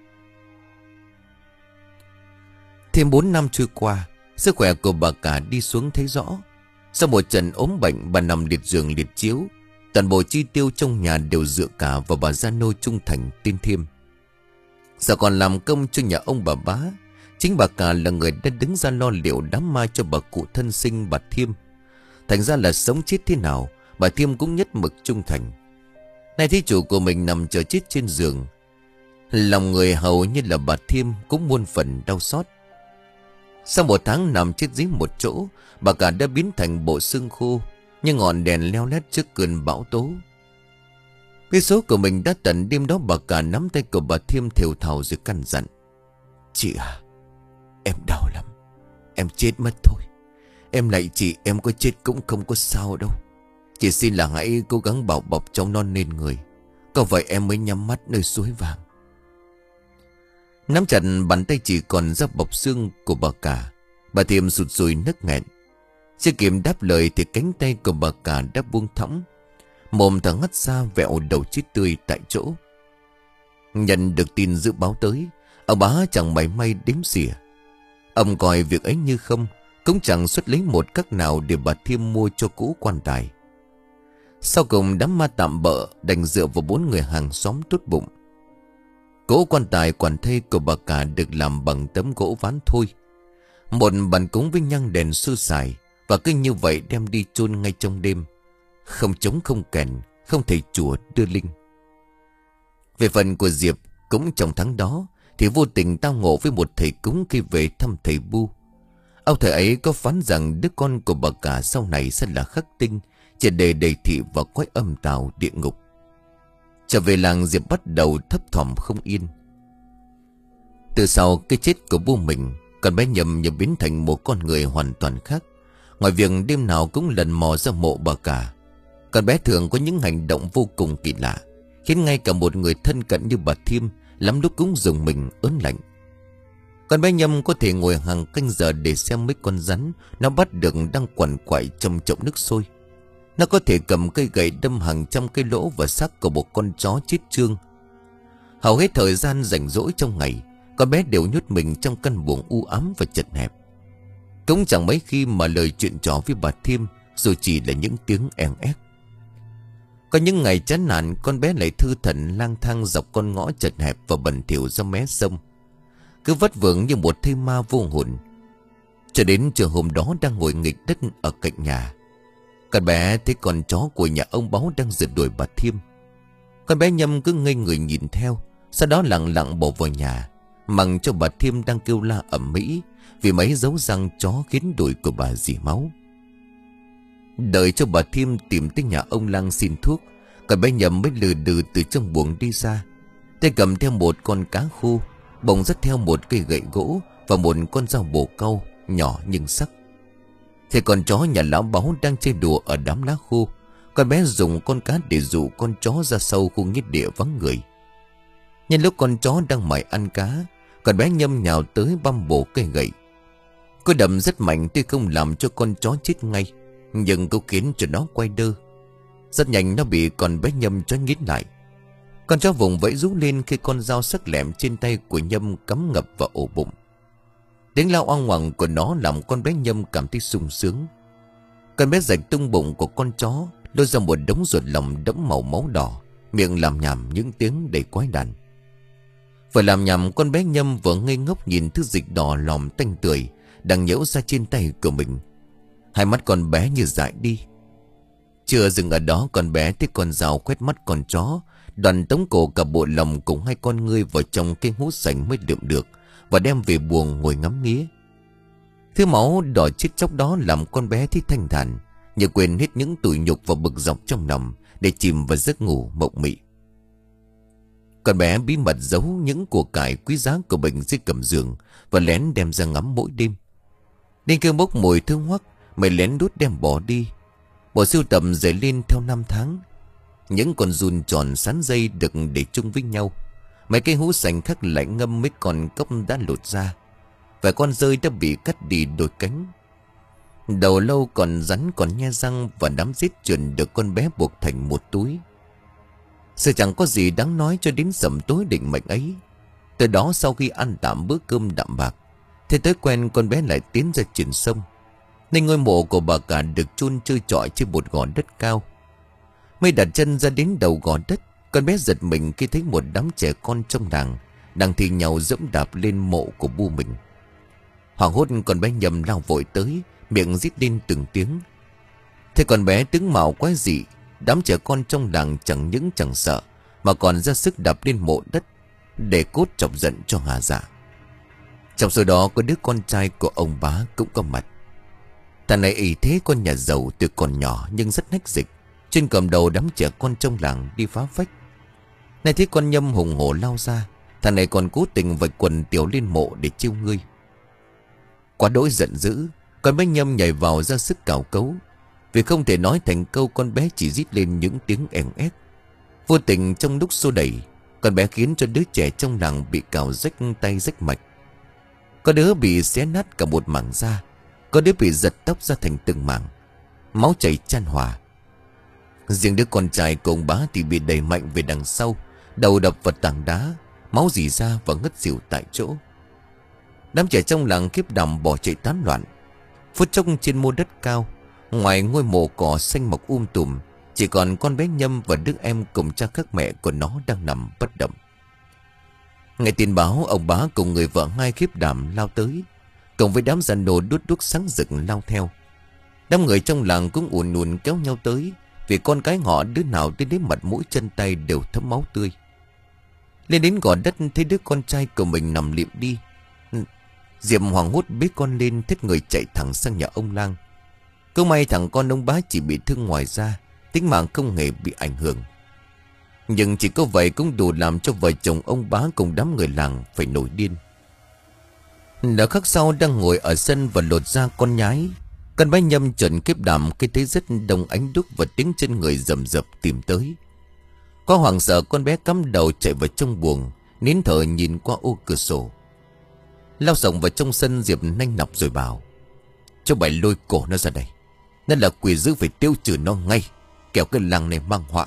Thêm bốn năm trôi qua, sức khỏe của bà cả đi xuống thấy rõ. Sau một trận ốm bệnh, bà nằm liệt giường liệt chiếu. Toàn bộ chi tiêu trong nhà đều dựa cả vào bà gia nô trung thành tên Thiêm. Giờ còn làm công cho nhà ông bà bá. Chính bà cả là người đã đứng ra lo liệu đám ma cho bà cụ thân sinh bà Thiêm. Thành ra là sống chết thế nào, bà Thiêm cũng nhất mực trung thành. Nay thí chủ của mình nằm chờ chết trên giường, lòng người hầu như là bà Thiêm cũng muôn phần đau xót. Sau một tháng nằm chết dưới một chỗ, bà cả đã biến thành bộ xương khô, như ngọn đèn leo lét trước cơn bão tố. Biết số của mình đã tận, đêm đó bà cả nắm tay của bà Thiêm thều thào rồi căn dặn: "Chị à, em đau lắm, em chết mất thôi. Em lạy chị, em có chết cũng không có sao đâu. Chị xin là hãy cố gắng bảo bọc cháu non nên người. Có vậy em mới nhắm mắt nơi suối vàng." Nắm chặt bàn tay chỉ còn ra bọc xương của bà cả, bà Thiêm sụt sùi nức nghẹn. Chưa kịp đáp lời thì cánh tay của bà cả đã buông thõng, mồm thở ngắt ra vẹo đầu chết tươi tại chỗ. Nhận được tin dự báo tới, ông bá chẳng mảy may đếm xỉa. Ông coi việc ấy như không, cũng chẳng xuất lấy một cách nào để bà Thiêm mua cho cũ quan tài. Sau cùng đám ma tạm bợ đành dựa vào bốn người hàng xóm tốt bụng. Cỗ quan tài quản thây của bà cả được làm bằng tấm gỗ ván thôi, một bàn cúng với nhang đèn sơ sài, và cứ như vậy đem đi chôn ngay trong đêm. Không trống không kèn, không thầy chùa đưa linh. Về phần của Diệp, cũng trong tháng đó thì vô tình tao ngộ với một thầy cúng khi về thăm thầy Bu. Ông thầy ấy có phán rằng đứa con của bà cả sau này sẽ là khắc tinh, chỉ để đầy thị vào cõi âm tào địa ngục. Trở về làng, Diệp bắt đầu thấp thỏm không yên. Từ sau cái chết của bố mình, con bé Nhâm như biến thành một con người hoàn toàn khác. Ngoài việc đêm nào cũng lần mò ra mộ bà cả, con bé thường có những hành động vô cùng kỳ lạ, khiến ngay cả một người thân cận như bà Thiêm lắm lúc cũng dùng mình ớn lạnh. Con bé Nhâm có thể ngồi hàng canh giờ để xem mấy con rắn nó bắt được đang quằn quại trong chậu nước sôi. Nó có thể cầm cây gậy đâm hàng trăm cái lỗ vào xác của một con chó chết chương. Hầu hết thời gian rảnh rỗi trong ngày, con bé đều nhốt mình trong căn buồng u ám và chật hẹp. Cũng chẳng mấy khi mà lời chuyện trò với bà Thiêm, dù chỉ là những tiếng en ép. Có những ngày chán nản, con bé lại thư thẩn lang thang dọc con ngõ chật hẹp và bẩn thỉu ra mé sông, cứ vất vưởng như một thây ma vô hồn. Cho đến chiều hôm đó, đang ngồi nghịch đất ở cạnh nhà, con bé thấy con chó của nhà ông Báu đang rượt đuổi bà Thiêm. Con bé Nhâm cứ ngây người nhìn theo, sau đó lặng lặng bỏ vào nhà, mặc cho bà Thiêm đang kêu la ầm ĩ vì mấy dấu răng chó khiến đùi của bà rỉ máu. Đợi cho bà Thiêm tìm tới nhà ông Lang xin thuốc, con bé Nhâm mới lừ đừ từ trong buồng đi ra, tay cầm theo một con cá khô, bồng dắt theo một cây gậy gỗ và một con dao bổ cau nhỏ nhưng sắc. Thì con chó nhà lão Báu đang chơi đùa ở đám lá khô, con bé dùng con cá để dụ con chó ra sâu khu nghĩa địa vắng người. Nhân lúc con chó đang mải ăn cá, con bé Nhâm nhào tới băm bổ cây gậy. Cô đầm rất mạnh, tuy không làm cho con chó chết ngay, nhưng cũng khiến cho nó quay đơ. Rất nhanh nó bị con bé Nhâm cho nghiến lại. Con chó vùng vẫy rú lên khi con dao sắc lẹm trên tay của Nhâm cắm ngập vào ổ bụng. Tiếng lao oang oằng của nó làm con bé Nhâm cảm thấy sung sướng. Con bé rạch tung bụng của con chó, lôi ra một đống ruột lòng đẫm màu máu đỏ, miệng làm nhảm những tiếng đầy quái đản. Vừa làm nhảm, con bé Nhâm vừa ngây ngốc nhìn thứ dịch đỏ lòm tanh tưởi đang nhễu ra trên tay của mình. Hai mắt con bé như dại đi. Chưa dừng ở đó, con bé thấy con dao quét mắt con chó, đoàn tống cổ cả bộ lòng cùng hai con ngươi vào trong cái hũ sành mới đượm được, và đem về buồng ngồi ngắm nghía. Thứ máu đỏ chết chóc đó làm con bé thấy thanh thản, như quên hết những tủi nhục và bực dọc trong lòng để chìm vào giấc ngủ mộng mị. Con bé bí mật giấu những của cải quý giá của mình dưới gầm giường và lén đem ra ngắm mỗi đêm. Đến kêu bốc mùi thơm hoắc, mày lén đút đem bỏ đi. Bộ sưu tập dày lên theo năm tháng. Những con giun tròn sán dây được để chung với nhau. Mấy cái hũ sành khắc lại ngâm mấy con cốc đã lột ra. Vài con dơi đã bị cắt đi đôi cánh. Đầu lâu còn rắn còn nhe răng. Và đám rết chuẩn được con bé buộc thành một túi. Sự chẳng có gì đáng nói cho đến sẩm tối định mệnh ấy. Từ đó sau khi ăn tạm bữa cơm đạm bạc, thế tới quen con bé lại tiến ra chuyển sông. Nên ngôi mộ của bà cả được chôn trơ trọi trên một gò đất cao. Mới đặt chân ra đến đầu gò đất, con bé giật mình khi thấy một đám trẻ con trong làng đang thi nhau dẫm đạp lên mộ của bu mình. Hoảng hốt con bé Nhâm lao vội tới, miệng rít lên từng tiếng. Thế con bé tướng mạo quái dị, đám trẻ con trong làng chẳng những chẳng sợ mà còn ra sức đạp lên mộ đất để cốt chọc giận cho Hà Dạ. Trong số đó có đứa con trai của ông bá cũng có mặt. Thằng này ý thế con nhà giàu từ còn nhỏ nhưng rất nách dịch, chuyên cầm đầu đám trẻ con trong làng đi phá phách. Này thấy con Nhâm hùng hổ lao ra, thằng này còn cố tình vạch quần tiểu lên mộ để chiêu ngươi. Quá đỗi giận dữ, con bé Nhâm nhảy vào ra sức cào cấu. Vì không thể nói thành câu, con bé chỉ rít lên những tiếng èn ép. Vô tình trong lúc xô đẩy, con bé khiến cho đứa trẻ trong làng bị cào rách tay rách mạch. Có đứa bị xé nát cả một mảng da, có đứa bị giật tóc ra thành từng mảng, máu chảy chan hòa. Riêng đứa con trai của ông bá thì bị đẩy mạnh về đằng sau, đầu đập vào tảng đá, máu rỉ ra và ngất xỉu tại chỗ. Đám trẻ trong làng khiếp đảm bỏ chạy tán loạn. Phút chốc trên mô đất cao, ngoài ngôi mộ cỏ xanh mọc um tùm, chỉ còn con bé Nhâm và đứa em cùng cha các mẹ của nó đang nằm bất động. Nghe tin báo, ông bá cùng người vợ hai khiếp đảm lao tới, cùng với đám giàn đồ đốt đuốc sáng rực lao theo. Đám người trong làng cũng ùn ùn kéo nhau tới, vì con cái họ đứa nào đến đến mặt mũi chân tay đều thấm máu tươi. Lên đến gò đất thấy đứa con trai của mình nằm liệm đi, Diệm hoảng hốt bế con lên, thét người chạy thẳng sang nhà ông lang. Cứ may thằng con ông bá chỉ bị thương ngoài da, tính mạng không hề bị ảnh hưởng. Nhưng chỉ có vậy cũng đủ làm cho vợ chồng ông bá cùng đám người làng phải nổi điên. Đã khắc sau đang ngồi ở sân và lột ra con nhái. Con bé Nhâm trợn kiếp đảm khi thấy rất đông ánh đúc và tiếng chân người rầm rập tìm tới. Có hoảng sợ, con bé cắm đầu chạy vào trong buồng, nín thở nhìn qua ô cửa sổ. Lao rộng vào trong sân, Diệp nanh nọc rồi bảo: cho mày lôi cổ nó ra đây, nên là quỷ dữ, phải tiêu trừ nó ngay, kẻo cái làng này mang họa.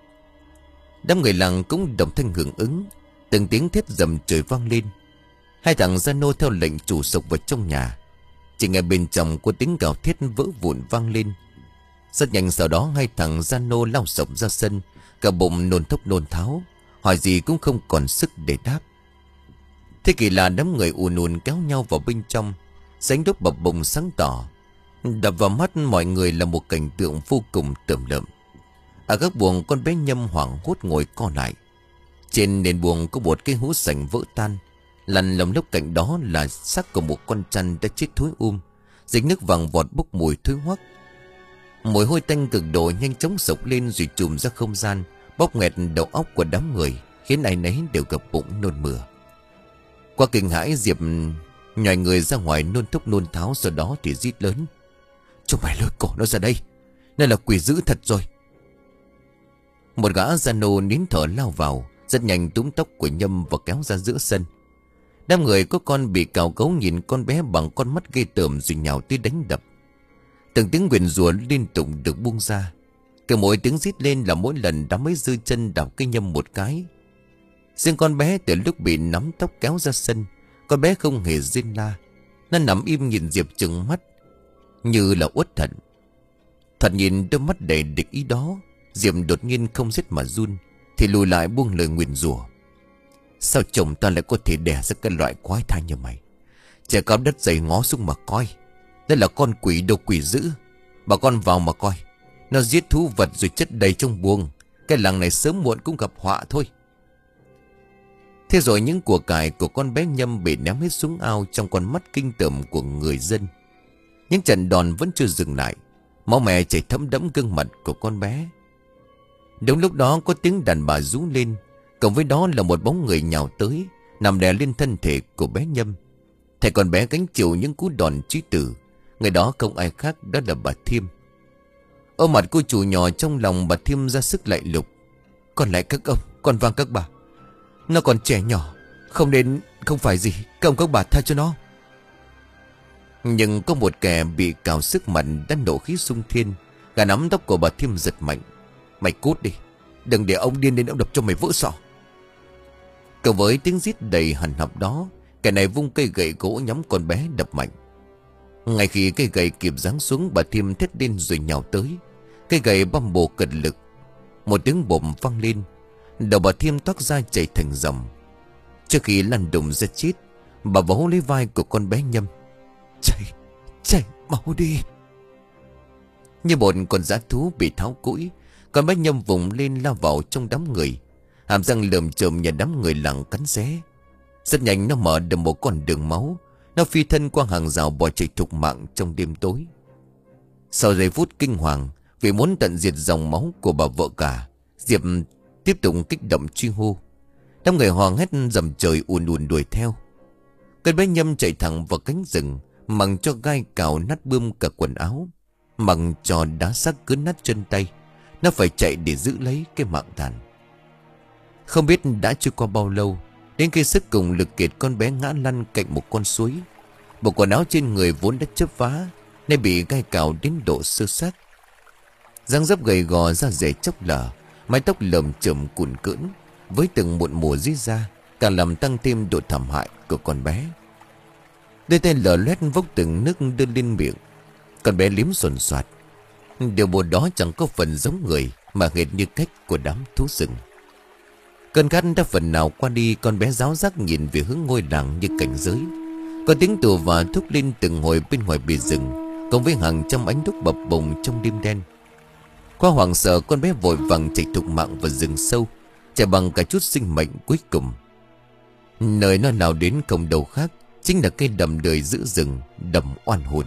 Đám người làng cũng đồng thanh hưởng ứng, từng tiếng thét dầm trời vang lên. Hai thằng gia nô theo lệnh chủ sộc vào trong nhà. Chỉ nghe bên trong có tiếng gào thét vỡ vụn vang lên. Rất nhanh sau đó hai thằng gia nô lao sộc ra sân, cả bụng nôn thốc nôn tháo, hỏi gì cũng không còn sức để đáp. Thế kỳ lạ, đám người ùn ùn kéo nhau vào bên trong. Sánh đốt bập bùng sáng tỏ, đập vào mắt mọi người là một cảnh tượng vô cùng tởm lợm. Ở các buồng, con bé Nhâm hoảng hốt ngồi co lại. Trên nền buồng có một cái hũ sành vỡ tan, lăn lồng lốc cạnh đó là xác của một con trăn đã chết thối um, dính nước vàng vọt bốc mùi thối hoắc. Mùi hôi tanh cực độ nhanh chóng sộc lên rồi trùm ra không gian, bóp nghẹt đầu óc của đám người, khiến ai nấy đều gập bụng nôn mửa. Qua kinh hãi, Diệp nhòi người ra ngoài nôn thốc nôn tháo, sau đó thì rít lớn: chúng mày lôi cổ nó ra đây, đây là quỷ dữ thật rồi. Một gã gia nô nín thở lao vào, rất nhanh túm tóc của Nhâm và kéo ra giữa sân. Đám người có con bị cào cấu nhìn con bé bằng con mắt ghê tởm rồi nhào tới đánh đập. Từng tiếng nguyền rủa liên tục được buông ra, cứ mỗi tiếng rít lên là mỗi lần đám ấy giơ chân đạp cái Nhâm một cái. Riêng con bé từ lúc bị nắm tóc kéo ra sân, con bé không hề rên la. Nó nằm im nhìn Diệp trừng mắt như là uất hận. Thật nhìn đôi mắt đầy địch ý đó, Diệp đột nhiên không rét mà run, thì lùi lại buông lời nguyền rủa: sao chồng ta lại có thể đẻ ra cái loại quái thai như mày? Trẻ cao đất dày ngó xuống mà coi, đây là con quỷ đồ quỷ dữ. Bà con vào mà coi, nó giết thú vật rồi chất đầy trong buồng. Cái làng này sớm muộn cũng gặp họa thôi. Thế rồi những của cải của con bé Nhâm bị ném hết xuống ao trong con mắt kinh tởm của người dân. Những trận đòn vẫn chưa dừng lại, máu mè chảy thấm đẫm gương mặt của con bé. Đúng lúc đó có tiếng đàn bà rú lên, cộng với đó là một bóng người nhào tới, nằm đè lên thân thể của bé Nhâm. Thầy con bé gánh chịu những cú đòn chí tử. Người đó không ai khác, đó là bà Thiêm. Ôm mặt cô chủ nhỏ, trong lòng bà Thiêm ra sức lạy lục. Còn lại các ông, còn vang các bà. Nó còn trẻ nhỏ, không đến, không phải gì. Các ông các bà tha cho nó. Nhưng có một kẻ bị cào sức mạnh đã nổ khí xung thiên. Gã nắm tóc của bà Thiêm giật mạnh. Mày cút đi, đừng để ông điên đến ông đập cho mày vỡ sọ. Cộng với tiếng rít đầy hằn học đó, kẻ này vung cây gậy gỗ nhắm con bé đập mạnh. Ngay khi cây gậy kịp giáng xuống, bà Thiêm thét lên rồi nhào tới. Cây gậy băm bổ cật lực. Một tiếng bộm vang lên. Đầu bà Thiêm toát ra chảy thành dòng. Trước khi lăn đùng ra chết, bà vỗ lấy vai của con bé Nhâm. Chạy, chạy mau đi. Như một con dã thú bị tháo cũi, con bé Nhâm vùng lên lao vào trong đám người. Hàm răng lườm chồm nhà đám người lặng cắn xé. Rất nhanh nó mở được một con đường máu. Nó phi thân qua hàng rào bỏ chạy thục mạng trong đêm tối. Sau giây phút kinh hoàng vì muốn tận diệt dòng máu của bà vợ cả, Diệp tiếp tục kích động truy hô. Đám người hoang hét dầm trời ùn ùn đuổi theo. Con bé Nhâm chạy thẳng vào cánh rừng, mặc cho gai cào nát bươm cả quần áo, mặc cho đá xác cứa nát chân tay. Nó phải chạy để giữ lấy cái mạng tàn. Không biết đã trôi qua bao lâu, đến khi sức cùng lực kiệt, con bé ngã lăn cạnh một con suối. Bộ quần áo trên người vốn đã chớp vá nên bị gai cào đến độ sơ xác. Dáng dấp gầy gò, da rẻ chốc lở, mái tóc lởm chởm cuồn cỡn với từng muộn mùa rít ra, càng làm tăng thêm độ thảm hại của con bé. Đôi tay lở loét vốc từng nước đưa lên miệng. Con bé liếm xuẩn soạt. Điều bộ đó chẳng có phần giống người, mà hệt như cách của đám thú rừng. Cơn khát đã phần nào qua đi, con bé ráo rác nhìn về hướng ngôi làng như cảnh giới. Có tiếng tù và thúc lên từng hồi bên ngoài bìa rừng, cộng với hàng trăm ánh đuốc bập bùng trong đêm đen. Qua hoảng sợ, con bé vội vàng chạy thục mạng vào rừng sâu, chạy bằng cả chút sinh mệnh cuối cùng. Nơi nó nào đến không đâu khác, chính là cây đầm đời giữ rừng, đầm oan hồn.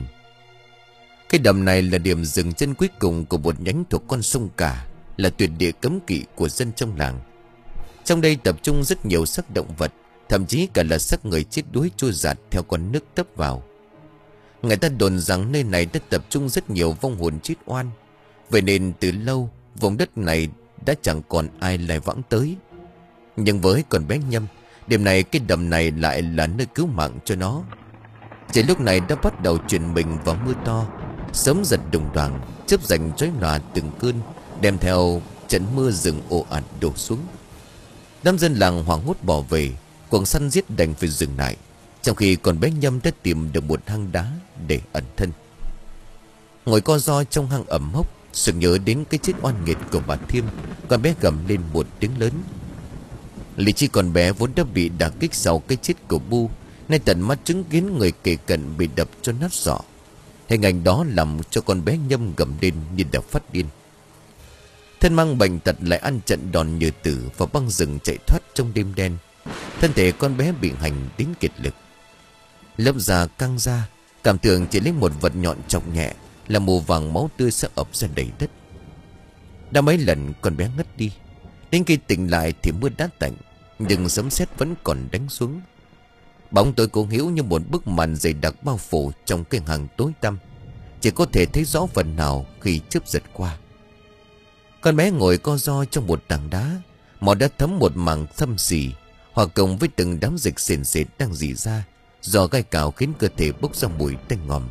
Cái đầm này là điểm dừng chân cuối cùng của một nhánh thuộc con sông Cả, là tuyệt địa cấm kỵ của dân trong làng. Trong đây tập trung rất nhiều xác động vật, thậm chí cả là xác người chết đuối trôi dạt theo con nước tấp vào. Người ta đồn rằng nơi này đã tập trung rất nhiều vong hồn chết oan. Vậy nên từ lâu vùng đất này đã chẳng còn ai lại vãng tới. Nhưng với con bé Nhâm, đêm này cái đầm này lại là nơi cứu mạng cho nó. Trời lúc này đã bắt đầu chuyển mình vào mưa to. Sớm giật đùng đoàng, chớp rành chói lòa từng cơn, đem theo trận mưa rừng ồ ạt đổ xuống. Đám dân làng hoảng hốt bỏ về, cuộc săn giết đành phải dừng lại, trong khi con bé Nhâm đã tìm được một hang đá để ẩn thân. Ngồi co ro trong hang ẩm mốc, sực nhớ đến cái chết oan nghiệt của bà Thiêm, con bé gầm lên một tiếng lớn. Lý trí con bé vốn đã bị đả kích sau cái chết của Bu, nay tận mắt chứng kiến người kề cận bị đập cho nát sọ. Hình ảnh đó làm cho con bé Nhâm gầm lên như đã phát điên. Thân mang bệnh tật lại ăn trận đòn như tử và băng rừng chạy thoát trong đêm đen. Thân thể con bé bị hành đến kiệt lực. Lớp da căng ra, cảm tưởng chỉ lấy một vật nhọn chọc nhẹ là màu vàng máu tươi sẽ ập ra đầy đất. Đã mấy lần con bé ngất đi. Đến khi tỉnh lại thì mưa đã tạnh, nhưng sấm sét vẫn còn đánh xuống. Bóng tối cố hữu như một bức màn dày đặc bao phủ trong cái hàng tối tăm, chỉ có thể thấy rõ phần nào khi chớp giật qua. Con bé ngồi co ro trong một tảng đá, màu đã thấm một mảng thâm xì, hòa cộng với từng đám dịch sền sệt đang rỉ ra do gai cào, khiến cơ thể bốc ra mùi tanh ngòm.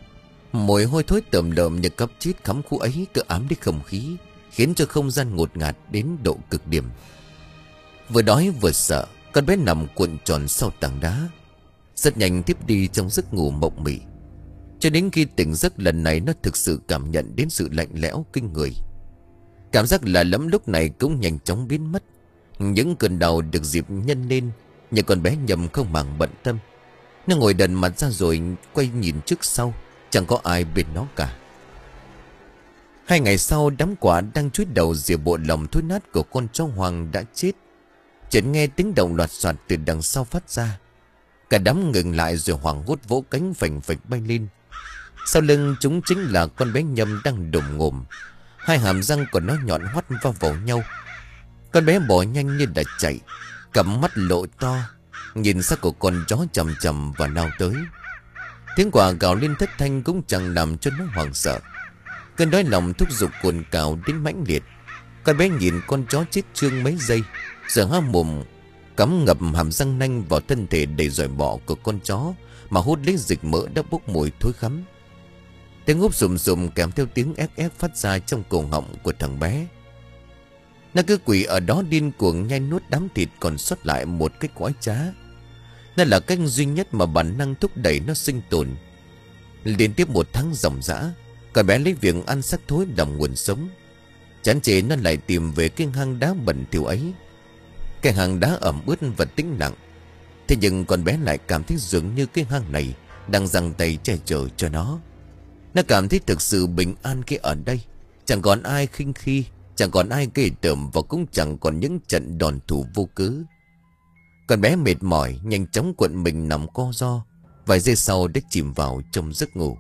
Mùi hôi thối tởm lợm như cắp chít khắm khu ấy cứ ám đi không khí, khiến cho không gian ngột ngạt đến độ cực điểm. Vừa đói vừa sợ, con bé nằm cuộn tròn sau tảng đá, rất nhanh tiếp đi trong giấc ngủ mộng mị. Cho đến khi tỉnh giấc lần này, nó thực sự cảm nhận đến sự lạnh lẽo kinh người. Cảm giác lạ lẫm lúc này cũng nhanh chóng biến mất. Những cơn đau được dịp nhân lên, nhưng con bé Nhâm không màng bận tâm. Nó ngồi đần mặt ra rồi quay nhìn trước sau, chẳng có ai bên nó cả. Hai ngày sau, đám quả đang chúi đầu rìa bộ lòng thối nát của con chó hoang đã chết. Chợt nghe tiếng động loạt soạt từ đằng sau phát ra. Cả đám ngừng lại rồi hoảng hốt vỗ cánh phành phạch bay lên. Sau lưng chúng chính là con bé Nhâm đang đồm ngồm, hai hàm răng của nó nhọn hoắt vào vào nhau. Con bé bỏ nhanh như đã chạy, cặp mắt lộ to, nhìn xác của con chó chầm chầm và lao tới. Tiếng quả gào lên thất thanh cũng chẳng làm cho nó hoảng sợ. Cơn đói lòng thúc giục cồn cào đến mãnh liệt. Con bé nhìn con chó chết chương mấy giây, giờ há mồm cắm ngập hàm răng nanh vào thân thể đầy dòi bọ của con chó, mà hút lấy dịch mỡ đã bốc mùi thối khắm. Tiếng húp sùm sùm kèm theo tiếng ép ép phát ra trong cổ họng của thằng bé. Nó cứ quỳ ở đó điên cuồng nhai nuốt đám thịt còn sót lại một cách quái trá. Nó là cách duy nhất mà bản năng thúc đẩy nó sinh tồn. Liên tiếp một tháng ròng rã, con bé lấy việc ăn xác thối làm nguồn sống. Chán chê nó lại tìm về cái hang đá bẩn thỉu ấy. Cái hang đá ẩm ướt và tĩnh lặng. Thế nhưng con bé lại cảm thấy dường như cái hang này đang giằng tay che chở cho nó. Nó cảm thấy thực sự bình an khi ở đây. Chẳng còn ai khinh khi, chẳng còn ai ghê tởm, và cũng chẳng còn những trận đòn thủ vô cớ. Con bé mệt mỏi nhanh chóng cuộn mình nằm co ro, vài giây sau đã chìm vào trong giấc ngủ.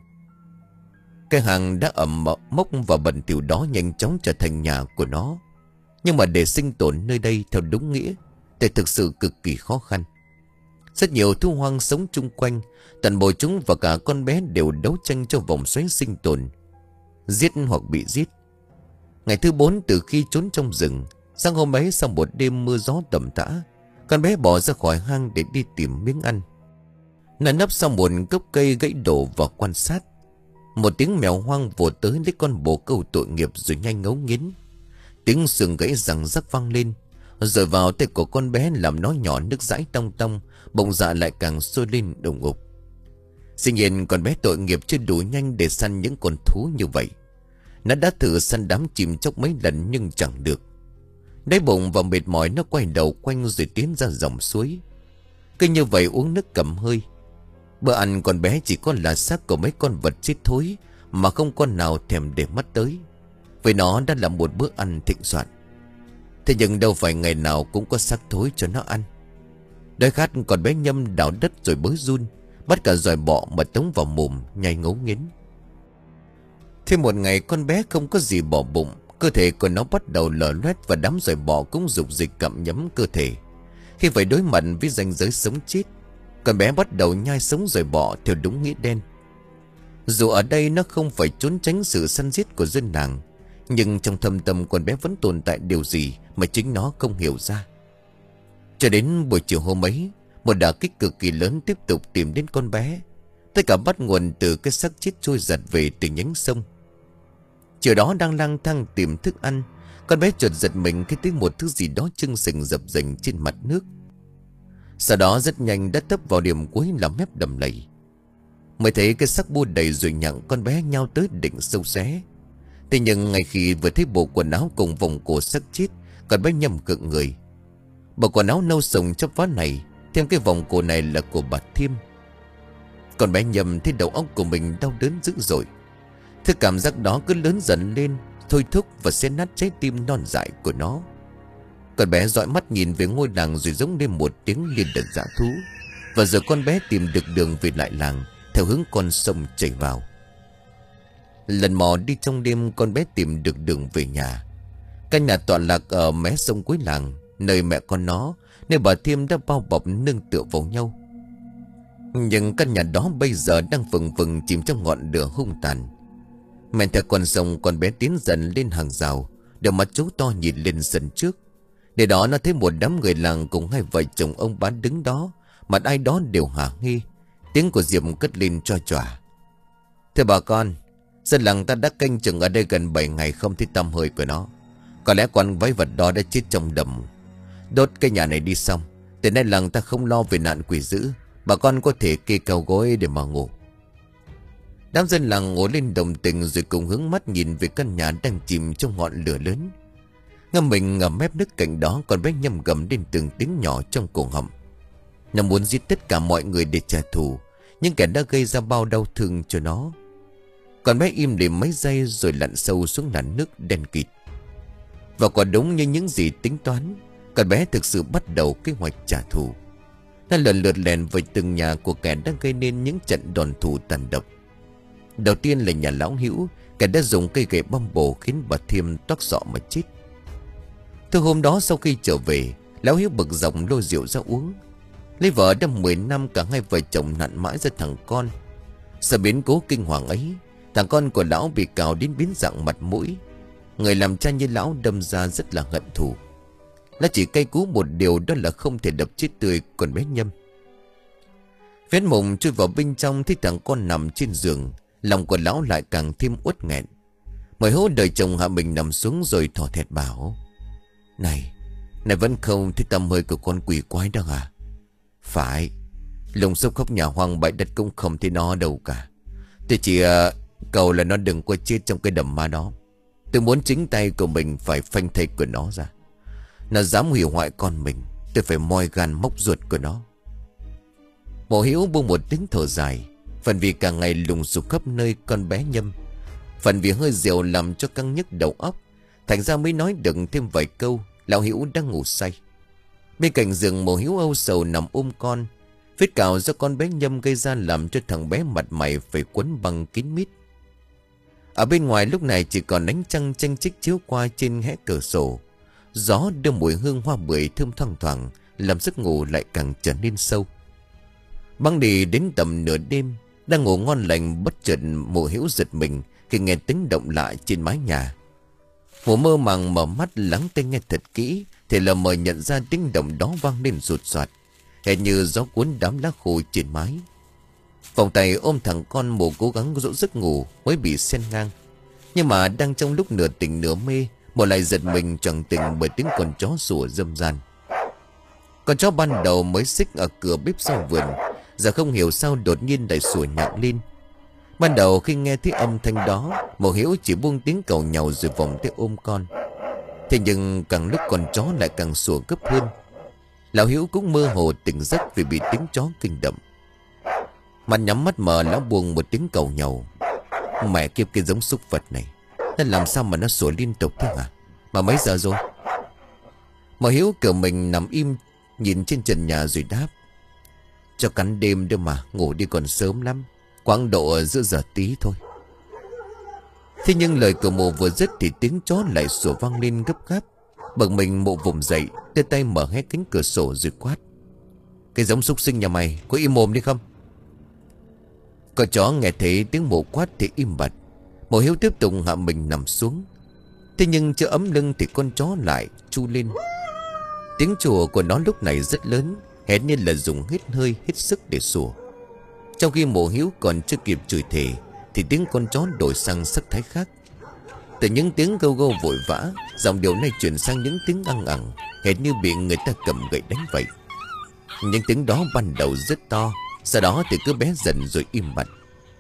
Cái hang đã ẩm mốc và bẩn thỉu đó nhanh chóng trở thành nhà của nó. Nhưng mà để sinh tồn nơi đây theo đúng nghĩa thì thực sự cực kỳ khó khăn. Rất nhiều thú hoang sống chung quanh, toàn bộ chúng và cả con bé đều đấu tranh cho vòng xoáy sinh tồn, giết hoặc bị giết. Ngày thứ bốn từ khi trốn trong rừng, sáng hôm ấy sau một đêm mưa gió tầm tã, con bé bỏ ra khỏi hang để đi tìm miếng ăn. Nó nấp sau một gốc cây gãy đổ và quan sát. Một tiếng mèo hoang vồ tới lấy con bồ câu tội nghiệp rồi nhanh ngấu nghiến. Tiếng sườn gãy răng rắc vang lên, rồi vào tay của con bé làm nó nhỏ nước dãi tong tong, bụng dạ lại càng sôi lên đùng ngục. Dĩ nhiên con bé tội nghiệp chưa đủ nhanh để săn những con thú như vậy. Nó đã thử săn đám chim chóc mấy lần nhưng chẳng được. Đáy bụng và mệt mỏi, nó quay đầu quanh rồi tiến ra dòng suối. Cứ như vậy uống nước cầm hơi. Bữa ăn con bé chỉ có là xác của mấy con vật chết thối, mà không con nào thèm để mắt tới. Vì nó đã là một bữa ăn thịnh soạn. Thế nhưng đâu phải ngày nào cũng có xác thối cho nó ăn. Đói khát con bé nhâm đào đất rồi bới run, bắt cả giòi bọ mà tống vào mồm nhai ngấu nghiến. Thêm một ngày con bé không có gì bỏ bụng, cơ thể của nó bắt đầu lở loét và đám giòi bọ cũng dục dịch gặm nhấm cơ thể. Khi phải đối mặt với ranh giới sống chết, con bé bắt đầu nhai sống giòi bọ theo đúng nghĩa đen. Dù ở đây nó không phải trốn tránh sự săn giết của dân làng, nhưng trong thâm tâm con bé vẫn tồn tại điều gì mà chính nó không hiểu ra. Cho đến buổi chiều hôm ấy, một đả kích cực kỳ lớn tiếp tục tìm đến con bé. Tất cả bắt nguồn từ cái xác chết trôi giặt về từ nhánh sông. Chiều đó đang lang thang tìm thức ăn, con bé chợt giật mình khi thấy một thứ gì đó chưng sình dập dềnh trên mặt nước. Sau đó rất nhanh đã tấp vào điểm cuối là mép đầm lầy. Mới thấy cái xác bua đầy rồi nhặng, con bé nhao tới định sâu xé. Thế nhưng ngay khi vừa thấy bộ quần áo cùng vòng cổ xác chết, con bé nhầm cựng người. Bộ quần áo nâu sồng chắp vá này, thêm cái vòng cổ này là của bà Thiêm. Con bé nhầm thấy đầu óc của mình đau đớn dữ dội. Thứ cảm giác đó cứ lớn dần lên, thôi thúc và xé nát trái tim non dại của nó. Con bé dõi mắt nhìn về ngôi làng rồi giống lên một tiếng liên đợt dã thú. Và giờ con bé tìm được đường về lại làng theo hướng con sông chảy vào. Lần mò đi trong đêm, con bé tìm được đường về nhà. Căn nhà tọa lạc ở mé sông cuối làng, nơi mẹ con nó, nơi bà Thiêm đã bao bọc nương tựa vào nhau. Nhưng căn nhà đó bây giờ đang phừng phừng chìm trong ngọn lửa hung tàn. Men theo con sông, con bé tiến dần lên hàng rào, đôi mắt chú to nhìn lên sân trước. Để đó nó thấy một đám người làng cùng hai vợ chồng ông bán đứng đó, mặt ai đó đều hả nghi. Tiếng của Diệm cất lên choa choa: "Thưa bà con, dân làng ta đã canh chừng ở đây gần bảy ngày không thấy tăm hơi của nó. Có lẽ con váy vật đó đã chết trong đầm. Đốt cái nhà này đi xong, từ nay làng ta không lo về nạn quỷ dữ. Bà con có thể kê cao gối để mà ngủ." Đám dân làng ngồi lên đồng tình rồi cùng hướng mắt nhìn về căn nhà đang chìm trong ngọn lửa lớn. Ngâm mình ngầm mép nước cạnh đó, con bé nhầm gầm lên từng tiếng nhỏ trong cổ họng. Nó muốn giết tất cả mọi người để trả thù những kẻ đã gây ra bao đau thương cho nó. Con bé im lìm mấy giây rồi lặn sâu xuống làn nước đen kịt. Và quả đúng như những gì tính toán, con bé thực sự bắt đầu kế hoạch trả thù. Nó lần lượt lèn về từng nhà của kẻ đã gây nên những trận đòn thủ tàn độc. Đầu tiên là nhà lão Hữu, kẻ đã dùng cây gậy băm bổ khiến bà Thiêm toác sọ mà chết. Từ hôm đó sau khi trở về, lão Hữu bực dọc lôi rượu ra uống. Lấy vợ đã mười năm, cả hai vợ chồng nặn mãi ra thằng con. Sợ biến cố kinh hoàng ấy, Thằng con của lão bị cào đến biến dạng mặt mũi. Người làm cha như lão đâm ra rất là hận thù. Nó chỉ cay cú một điều, đó là không thể đập chết tươi con bé Nhâm. Vén mùng chui vào bên trong, thấy thằng con nằm trên giường, lòng của lão lại càng thêm uất nghẹn. Mới hố đời chồng hạ mình nằm xuống rồi thỏ thẹt bảo: Này, này vẫn không thấy tăm hơi của con quỷ quái đó à? Phải, lùng sốc khóc nhà hoang bãi đất cũng không thấy nó đâu cả. Tôi chỉ uh, cầu là nó đừng có chết trong cái đầm ma đó. Tôi muốn chính tay của mình phải phanh thây của nó ra. Nó dám hủy hoại con mình, tôi phải moi gan móc ruột của nó. Mộ Hiếu buông một tiếng thở dài. Phần vì cả ngày lùng sục khắp nơi con bé Nhâm, phần vì hơi rượu làm cho căng nhức đầu óc, thành ra mới nói được thêm vài câu. Lão Hiếu đang ngủ say. Bên cạnh giường, Mộ Hiếu âu sầu nằm ôm con. Vết cào do con bé Nhâm gây ra làm cho thằng bé mặt mày phải quấn băng kín mít. Ở bên ngoài lúc này chỉ còn ánh trăng chênh chích chiếu qua trên hé cửa sổ. Gió đưa mùi hương hoa bưởi thơm thoang thoảng, làm giấc ngủ lại càng trở nên sâu. Băng đi đến tầm nửa đêm, đang ngủ ngon lành, bất chợt Mộ Hiếu giật mình khi nghe tiếng động lạ trên mái nhà. Mụ mơ màng mở mắt lắng tai nghe thật kỹ, thì lờ mờ nhận ra tiếng động đó vang lên rụt soạt, hệt như gió cuốn đám lá khô trên mái. Vòng tay ôm thằng con, Mụ cố gắng dỗ giấc ngủ mới bị xen ngang. Nhưng mà đang trong lúc nửa tỉnh nửa mê, Mụ lại giật mình choàng tỉnh bởi tiếng con chó sủa râm ran. Con chó ban đầu mới xích ở cửa bếp sau vườn, giờ không hiểu sao đột nhiên lại sủa nhặng lên. Ban đầu khi nghe thấy âm thanh đó, Mộ Hiếu chỉ buông tiếng cầu nhàu rồi vòng tay ôm con. Thế nhưng càng lúc con chó lại càng sủa gấp hơn. Lão Hiếu cũng mơ hồ tỉnh giấc vì bị tiếng chó kinh động. Mặt nhắm mắt mở, lão buông một tiếng cầu nhàu. Mẹ kiếp, cái giống súc vật này, nó làm sao mà nó sủa liên tục thế hả? Mà mấy giờ rồi? Mộ Hiếu cởi mình nằm im nhìn trên trần nhà rồi đáp: Cho cắn đêm đâu mà, ngủ đi còn sớm lắm, quãng độ giữa giờ tí thôi. Thế nhưng lời của Mộ vừa dứt thì tiếng chó lại sủa vang lên gấp gáp. Bực mình, Mộ vùng dậy, đưa tay mở hé cánh cửa sổ rồi quát: Cái giống súc sinh nhà mày, có im mồm đi không? Con chó nghe thấy tiếng Mộ quát thì im bặt. Mộ Hiếu tiếp tục hạ mình nằm xuống. Thế nhưng chưa ấm lưng thì con chó lại chu lên. Tiếng chùa của nó lúc này rất lớn, hệt như là dùng hết hơi hết sức để sủa. Trong khi Mộ Hiếu còn chưa kịp chửi thề thì tiếng con chó đổi sang sắc thái khác. Từ những tiếng gâu gâu vội vã, giọng điệu này chuyển sang những tiếng ăng ẳng, hệt như bị người ta cầm gậy đánh vậy. Những tiếng đó ban đầu rất to, sau đó thì cứ bé dần rồi im bặt.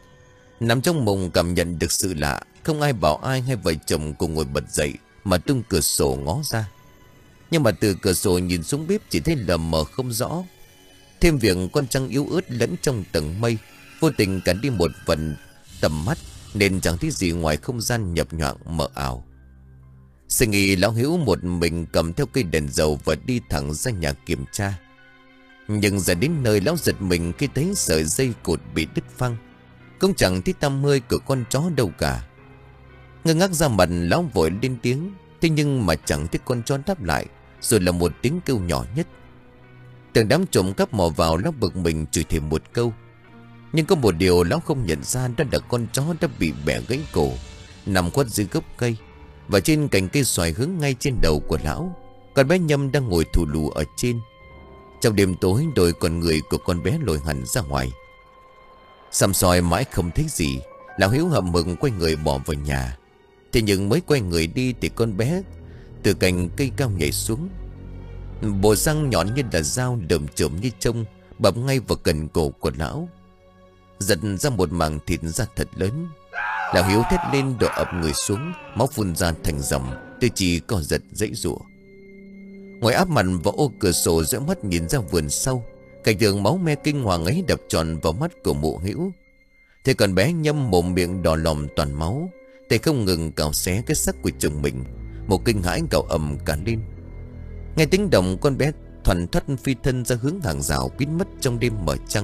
Nằm trong mùng cảm nhận được sự lạ, không ai bảo ai, hai vợ chồng cùng ngồi bật dậy mà tung cửa sổ ngó ra. Nhưng mà từ cửa sổ nhìn xuống bếp chỉ thấy lờ mờ không rõ. Thêm việc con trăng yếu ớt lẫn trong tầng mây, vô tình cản đi một phần tầm mắt, nên chẳng thấy gì ngoài không gian nhập nhoạng mờ ảo. Suy nghĩ, lão Hiếu một mình cầm theo cây đèn dầu và đi thẳng ra nhà kiểm tra. Nhưng ra đến nơi, lão giật mình khi thấy sợi dây cột bị đứt phăng, cũng chẳng thấy tăm hơi của con chó đâu cả. Ngơ ngác ra mặt, lão vội lên tiếng, thế nhưng mà chẳng thấy con chó đáp lại, rồi là một tiếng kêu nhỏ nhất. Tưởng đám trộm cắp mò vào, lão bực mình chửi thêm một câu. Nhưng có một điều lão không nhận ra, đó là con chó đã bị bẻ gãy cổ, nằm khuất dưới gốc cây. Và trên cành cây xoài hướng ngay trên đầu của lão, con bé Nhâm đang ngồi thù lù ở trên. Trong đêm tối, đôi con người của con bé lồi hẳn ra ngoài. Săm soi mãi không thấy gì, lão Hiếu hậm hực quay người bỏ vào nhà. Thế nhưng mới quay người đi thì con bé từ cành cây cao nhảy xuống. Bộ răng nhọn như là dao, đờm chởm như trông, bập ngay vào cần cổ của lão, giật ra một mảng thịt da thật lớn. Lão Hiếu thét lên đổ ập người xuống, máu phun ra thành dòng, tôi chỉ co giật dãy rủa. Ngoài áp mặt vào ô cửa sổ, dõi mắt nhìn ra vườn sau, cảnh tượng máu me kinh hoàng ấy đập tròn vào mắt của Mộ Hiếu. Thế còn bé Nhâm mồm miệng đỏ lòm toàn máu, tay không ngừng cào xé cái xác của chồng mình. Một kinh hãi cào ầm cả lên. Nghe tiếng động, con bé thoăn thoắt phi thân ra hướng hàng rào, biến mất trong đêm mờ trăng.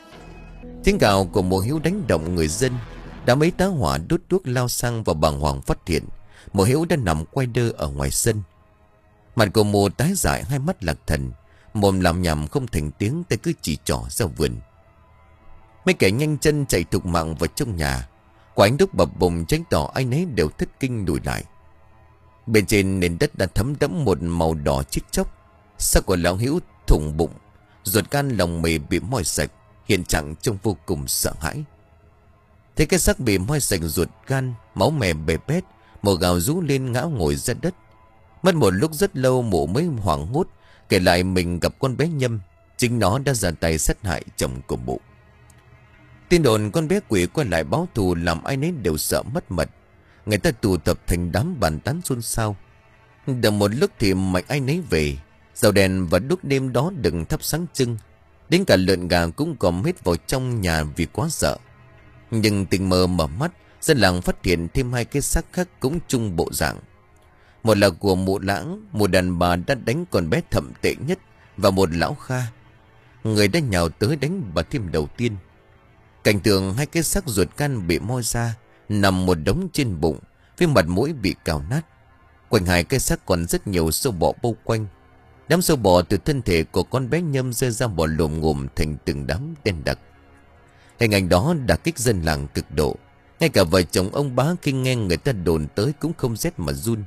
Tiếng gào của Mộ Hiếu đánh động người dân. Đã mấy tá hỏa đốt đuốc lao sang và bàng hoàng phát hiện Mộ Hiếu đã nằm quay đơ ở ngoài sân. Mặt của Mộ tái dại, hai mắt lạc thần, mồm làm nhằm không thành tiếng, tay cứ chỉ trỏ ra vườn. Mấy kẻ nhanh chân chạy thục mạng vào trong nhà. Quả ánh đúc bập bùng chứng tỏ ai nấy đều thất kinh lùi lại. Bên trên nền đất đã thấm đẫm một màu đỏ chít chóc. Xác của lão Hữu thủng bụng, ruột gan lòng mề bị moi sạch, hiện trạng trông vô cùng sợ hãi. Thấy cái xác bị moi sạch ruột gan, máu mè bề bét, mồ gào rú lên ngã ngồi ra đất. Mất một lúc rất lâu mụ mới hoảng hốt kể lại mình gặp con bé Nhâm, chính nó đã ra tay sát hại chồng của mụ. Tin đồn con bé quỷ quay lại báo thù làm ai nấy đều sợ mất mật. Người ta tụ tập thành đám bàn tán xôn xao. Được một lúc thì mạnh ai nấy về. Dầu đèn và đuốc đêm đó đừng thắp sáng trưng. Đến cả lợn gà cũng gom hết vào trong nhà vì quá sợ. Nhưng tình mơ mở mắt, dân làng phát hiện thêm hai cái xác khác cũng chung bộ dạng. Một là của mụ Lãng, một đàn bà đã đánh con bé thậm tệ nhất, và một lão Kha, người đã nhào tới đánh bà Thiêm đầu tiên. Cảnh tượng hai cái xác ruột gan bị moi ra, nằm một đống trên bụng, với mặt mũi bị cào nát. Quanh hai cái xác còn rất nhiều sâu bọ bao quanh. Đám sâu bọ từ thân thể của con bé Nhâm rơi ra bò lồm ngồm thành từng đám đen đặc. Hình ảnh đó đả kích dân làng cực độ. Ngay cả vợ chồng ông Bá khi nghe người ta đồn tới cũng không rét mà run.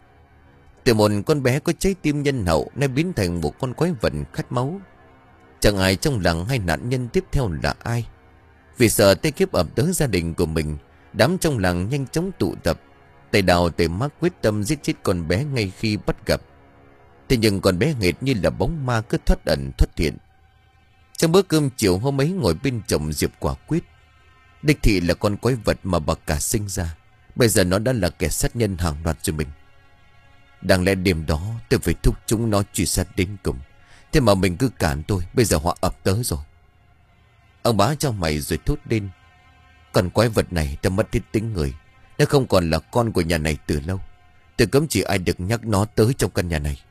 Từ một con bé có trái tim nhân hậu nay biến thành một con quái vật khát máu. Chẳng ai trong làng hay nạn nhân tiếp theo là ai. Vì sợ tay kiếp ập tới gia đình của mình, đám trong làng nhanh chóng tụ tập. Tay đào tay mắc quyết tâm giết chết con bé ngay khi bắt gặp. Thế nhưng con bé nghệt như là bóng ma cứ thoát ẩn thoát hiện. Trong bữa cơm chiều hôm ấy ngồi bên chồng Diệp quả quyết. Đích thị là con quái vật mà bà cả sinh ra. Bây giờ nó đã là kẻ sát nhân hàng loạt rồi mình. Đáng lẽ đêm đó tôi phải thúc chúng nó truy sát đến cùng. Thế mà mình cứ cản tôi. Bây giờ họ ập tới rồi. Ông Bá cho mày rồi thốt lên. Con quái vật này đã mất hết tính người. Nó không còn là con của nhà này từ lâu. Tôi cấm chỉ ai được nhắc nó tới trong căn nhà này.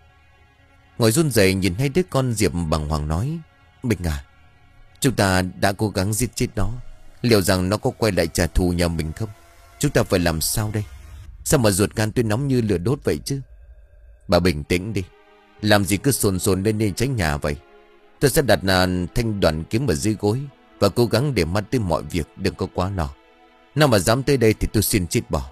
Ngồi run rẩy nhìn hai đứa con, Diệp bàng hoàng nói. Mình à, chúng ta đã cố gắng giết chết nó. Liệu rằng nó có quay lại trả thù nhà mình không? Chúng ta phải làm sao đây? Sao mà ruột gan tôi nóng như lửa đốt vậy chứ? Bà bình tĩnh đi. Làm gì cứ sồn sồn lên nên tránh nhà vậy? Tôi sẽ đặt thanh đoàn kiếm ở dưới gối và cố gắng để mắt tới mọi việc, đừng có quá lo. Nào mà dám tới đây thì tôi xin chết bỏ.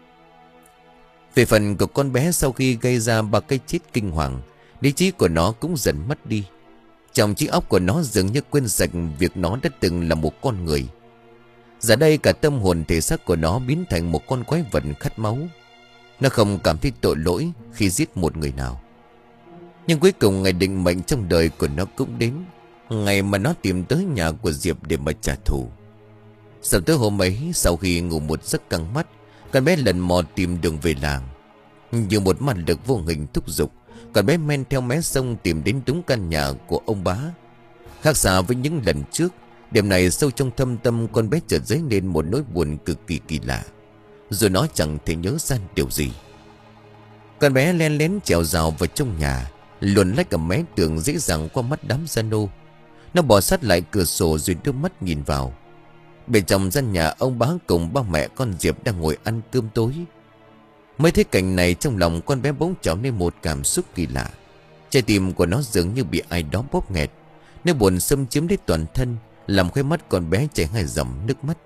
Về phần của con bé, sau khi gây ra ba cái chết kinh hoàng, lý trí của nó cũng dần mất đi. Trong trí óc của nó dường như quên sạch việc nó đã từng là một con người. Giờ đây cả tâm hồn thể xác của nó biến thành một con quái vật khát máu. Nó không cảm thấy tội lỗi khi giết một người nào. Nhưng cuối cùng ngày định mệnh trong đời của nó cũng đến. Ngày mà nó tìm tới nhà của Diệp để mà trả thù. Sau tới hôm ấy, sau khi ngủ một giấc căng mắt, con bé lần mò tìm đường về làng. Như một màn lực vô hình thúc giục, con bé men theo mé sông tìm đến đúng căn nhà của ông Bá. Khác xa với những lần trước, đêm này sâu trong thâm tâm con bé chợt dấy lên một nỗi buồn cực kỳ kỳ lạ. Rồi nó chẳng thể nhớ ra điều gì. Con bé len lén trèo rào vào trong nhà, luồn lách ở mé tường dễ dàng qua mắt đám gia nô. Nó bò sát lại cửa sổ rồi đưa mắt nhìn vào. Bên trong gian nhà, ông Bá cùng ba mẹ con Diệp đang ngồi ăn cơm tối. Mới thấy cảnh này, trong lòng con bé bỗng trở nên một cảm xúc kỳ lạ. Trái tim của nó dường như bị ai đó bóp nghẹt. Nỗi buồn xâm chiếm đến toàn thân, làm khóe mắt con bé chảy hai dòng nước mắt.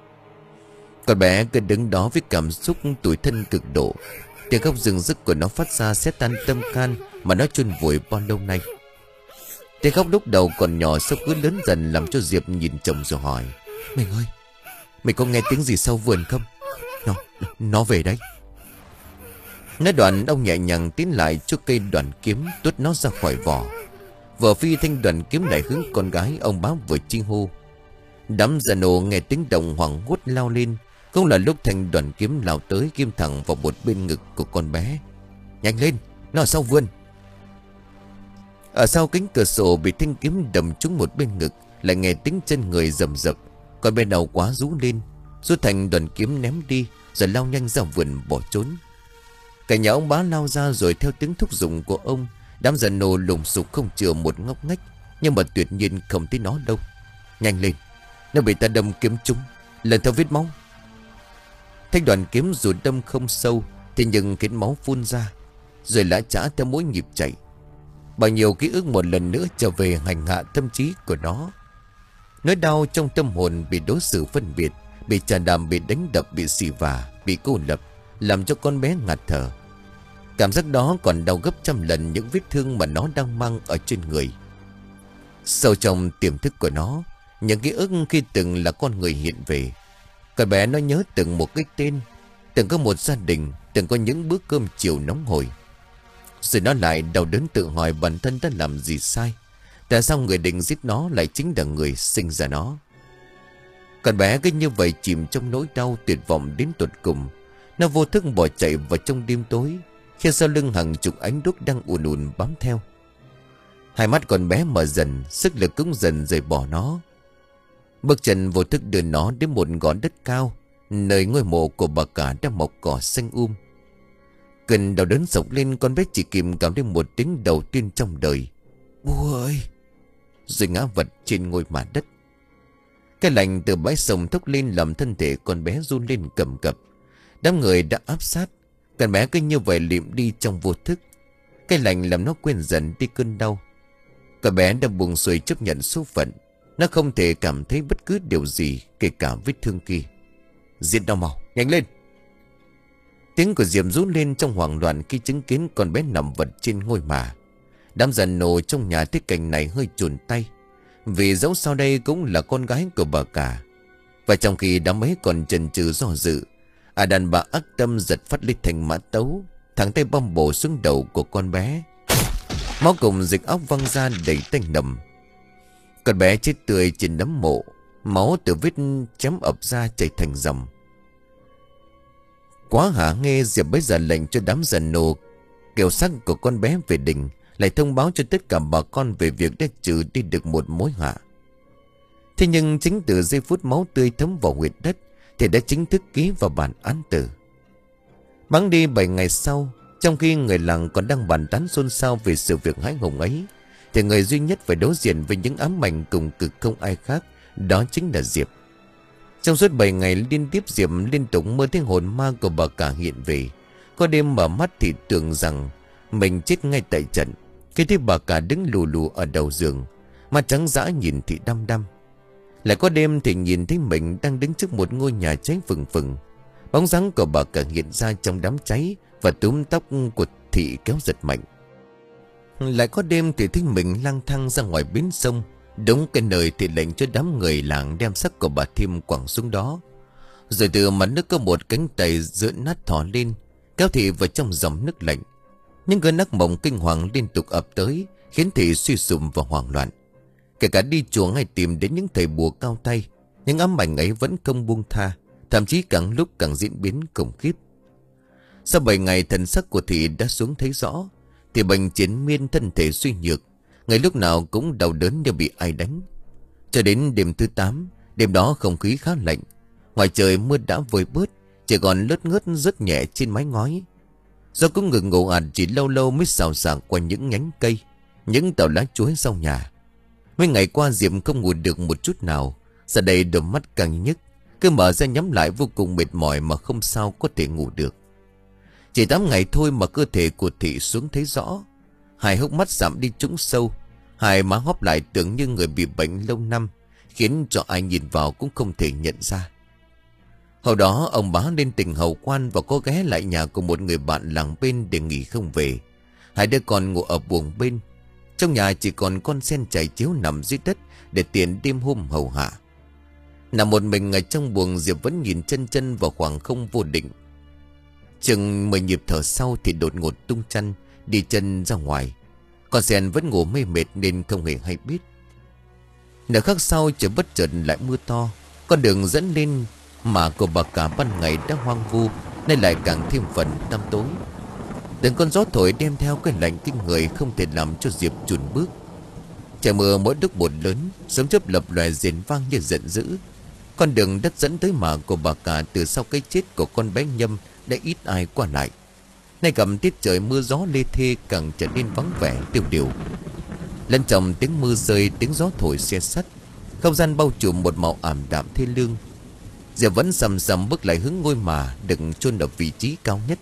Con bé cứ đứng đó với cảm xúc tủi thân cực độ. Tiếng khóc rừng rức của nó phát ra sẽ tan tâm can mà nó chôn vùi bao lâu nay. Tiếng khóc lúc đầu còn nhỏ, sau cứ lớn dần làm cho Diệp nhìn chồng rồi hỏi. Mình ơi, mình có nghe tiếng gì sau vườn không? Nó, nó về đấy. Nói đoạn ông nhẹ nhàng tiến lại cho cây đoàn kiếm, tuốt nó ra khỏi vỏ. Vừa phi thanh đoàn kiếm lại hướng con gái ông Bá vừa chi hô. Đám gia nô nghe tiếng động hoảng hốt lao lên. Không là lúc thanh đoàn kiếm lao tới ghim thẳng vào một bên ngực của con bé. Nhanh lên, nó ở sau vườn. Ở sau cánh cửa sổ bị thanh kiếm đâm trúng một bên ngực, lại nghe tiếng chân người rầm rập. Con bé đầu quá rú lên, rút thành đoàn kiếm ném đi, rồi lao nhanh ra vườn bỏ trốn. Cả nhà ông Bá lao ra, rồi theo tiếng thúc giục của ông, đám gia nô lùng sục không chừa một ngóc ngách, nhưng mà tuyệt nhiên không thấy nó đâu. Nhanh lên, nó bị ta đâm kiếm trúng, lần theo vết máu. Thanh đoàn kiếm dù đâm không sâu, thế nhưng khiến máu phun ra, rồi lã chã theo mỗi nhịp chạy. Bao nhiêu ký ức một lần nữa trở về hành hạ tâm trí của nó. Nỗi đau trong tâm hồn bị đối xử phân biệt, bị chà đàm, bị đánh đập, bị xì vả, bị cô lập, làm cho con bé ngạt thở. Cảm giác đó còn đau gấp trăm lần những vết thương mà nó đang mang ở trên người. Sâu trong tiềm thức của nó, những ký ức khi từng là con người hiện về. Con bé nó nhớ từng một cái tên, từng có một gia đình, từng có những bữa cơm chiều nóng hổi. Rồi nó lại đau đớn tự hỏi bản thân đã làm gì sai. Tại sao người định giết nó lại chính là người sinh ra nó? Con bé cứ như vậy chìm trong nỗi đau tuyệt vọng đến tột cùng. Nó vô thức bỏ chạy vào trong đêm tối, khi sau lưng hàng chục ánh đuốc đang ùn ùn bám theo. Hai mắt con bé mở dần, sức lực cũng dần rời bỏ nó. Bước chân vô thức đưa nó đến một gò đất cao, nơi ngôi mộ của bà cả đang mọc cỏ xanh um. Cơn đau đớn sộc lên, con bé chỉ kìm cảm đến một tiếng đầu tiên trong đời: "Bố ơi!" Rồi ngã vật trên ngôi mả đất. Cái lạnh từ bãi sông thốc lên làm thân thể con bé run lên cầm cập. Đám người đã áp sát, con bé cứ như vậy liệm đi trong vô thức. Cái lạnh làm nó quên dần đi cơn đau. Con bé đã buông xuôi chấp nhận số phận. Nó không thể cảm thấy bất cứ điều gì, kể cả vết thương kia. "Giết nó mau, nhanh lên!" Tiếng của Diệm rú lên trong hoảng loạn khi chứng kiến con bé nằm vật trên ngôi mả. Đám giàn nổ trong nhà thấy cảnh này hơi chùn tay, vì dẫu sau đây cũng là con gái của bà cả. Và trong khi đám ấy còn chần chừ do dự, à đàn bà ác tâm giật phát lên thành mã tấu, thẳng tay băm bổ xuống đầu của con bé. Máu cùng dịch óc văng ra đầy tanh nồng. Con bé chết tươi trên nấm mộ, máu từ vết chém ập ra chảy thành dòng. Quá hả nghe, Diệp bấy giờ lệnh cho đám giàn nổ kêu xác của con bé về đình, lại thông báo cho tất cả bà con về việc đã trừ đi được một mối họa. Thế nhưng chính từ giây phút máu tươi thấm vào huyệt đất thì đã chính thức ký vào bản án tử. Bắn đi bảy ngày sau, trong khi người làng còn đang bàn tán xôn xao về sự việc hãi hùng ấy, thì người duy nhất phải đối diện với những ám ảnh cùng cực không ai khác, đó chính là Diệp. Trong suốt bảy ngày liên tiếp, Diệp liên tục mơ thấy hồn ma của bà cả hiện về. Có đêm mở mắt thì tưởng rằng mình chết ngay tại trận, khi thấy bà cả đứng lù lù ở đầu giường, mắt trắng dã nhìn thì đăm đăm. Lại có đêm thì nhìn thấy mình đang đứng trước một ngôi nhà cháy phừng phừng. Bóng dáng của bà cả hiện ra trong đám cháy và túm tóc của Thị kéo giật mạnh. Lại có đêm thì thấy mình lang thang ra ngoài bến sông, đúng cái nơi thì lệnh cho đám người làng đem xác của bà Thiêm quẳng xuống đó. Rồi từ mặt nước có một cánh tay giữa nát thò lên, kéo Thị vào trong dòng nước lạnh. Những cơn ác mộng kinh hoàng liên tục ập tới, khiến Thị suy sụp và hoảng loạn. Kể cả đi chùa hay tìm đến những thầy bùa cao tay, những ám ảnh ấy vẫn không buông tha, thậm chí càng lúc càng diễn biến khủng khiếp. Sau bảy ngày thần sắc của Thị đã xuống thấy rõ, thì bệnh chiến miên, thân thể suy nhược, ngày lúc nào cũng đau đớn như bị ai đánh. Cho đến đêm thứ tám, đêm đó không khí khá lạnh, ngoài trời mưa đã vơi bớt, chỉ còn lất ngớt rất nhẹ trên mái ngói. Gió cũng ngừng ngủ ạt, chỉ lâu lâu mới xào xạc qua những nhánh cây, những tàu lá chuối sau nhà. Mấy ngày qua Diệp không ngủ được một chút nào, giờ đây đôi mắt càng nhức, cứ mở ra nhắm lại vô cùng mệt mỏi mà không sao có thể ngủ được. Chỉ tám ngày thôi mà cơ thể của Thị xuống thấy rõ. Hai hốc mắt giảm đi trũng sâu, hai má hóp lại tưởng như người bị bệnh lâu năm, khiến cho ai nhìn vào cũng không thể nhận ra. Hồi đó ông bá lên tỉnh Hậu Quan và có ghé lại nhà của một người bạn làng bên để nghỉ không về. Hai đứa con ngủ ở buồng bên. Trong nhà chỉ còn con sen trải chiếu nằm dưới đất để tiện đêm hôm hầu hạ. Nằm một mình ở trong buồng, Diệp vẫn nhìn chân chân vào khoảng không vô định. Chừng mười nhịp thở sau thì đột ngột tung chăn đi chân ra ngoài. Con sen vẫn ngủ mê mệt nên không hề hay biết. Nửa khắc sau trời bất chợt lại mưa to. Con đường dẫn lên mà của bà cả ban ngày đã hoang vu, nay lại càng thêm phần tăm tối. Từng con gió thổi đem theo cái lạnh kinh người, không thể làm cho Diệp chùn bước. Trời mưa mỗi lúc một lớn, sấm chớp lập lòe rền vang như giận dữ. Con đường đất dẫn tới mả của bà cả từ sau cái chết của con bé Nhâm đã ít ai qua lại. Nay cầm tiết trời mưa gió lê thê càng trở nên vắng vẻ tiêu điều. Lẫn trong tiếng mưa rơi, tiếng gió thổi xe sắt, không gian bao trùm một màu ảm đạm thê lương. Diệp vẫn sầm sầm bước lại hướng ngôi mả đừng chôn ở vị trí cao nhất.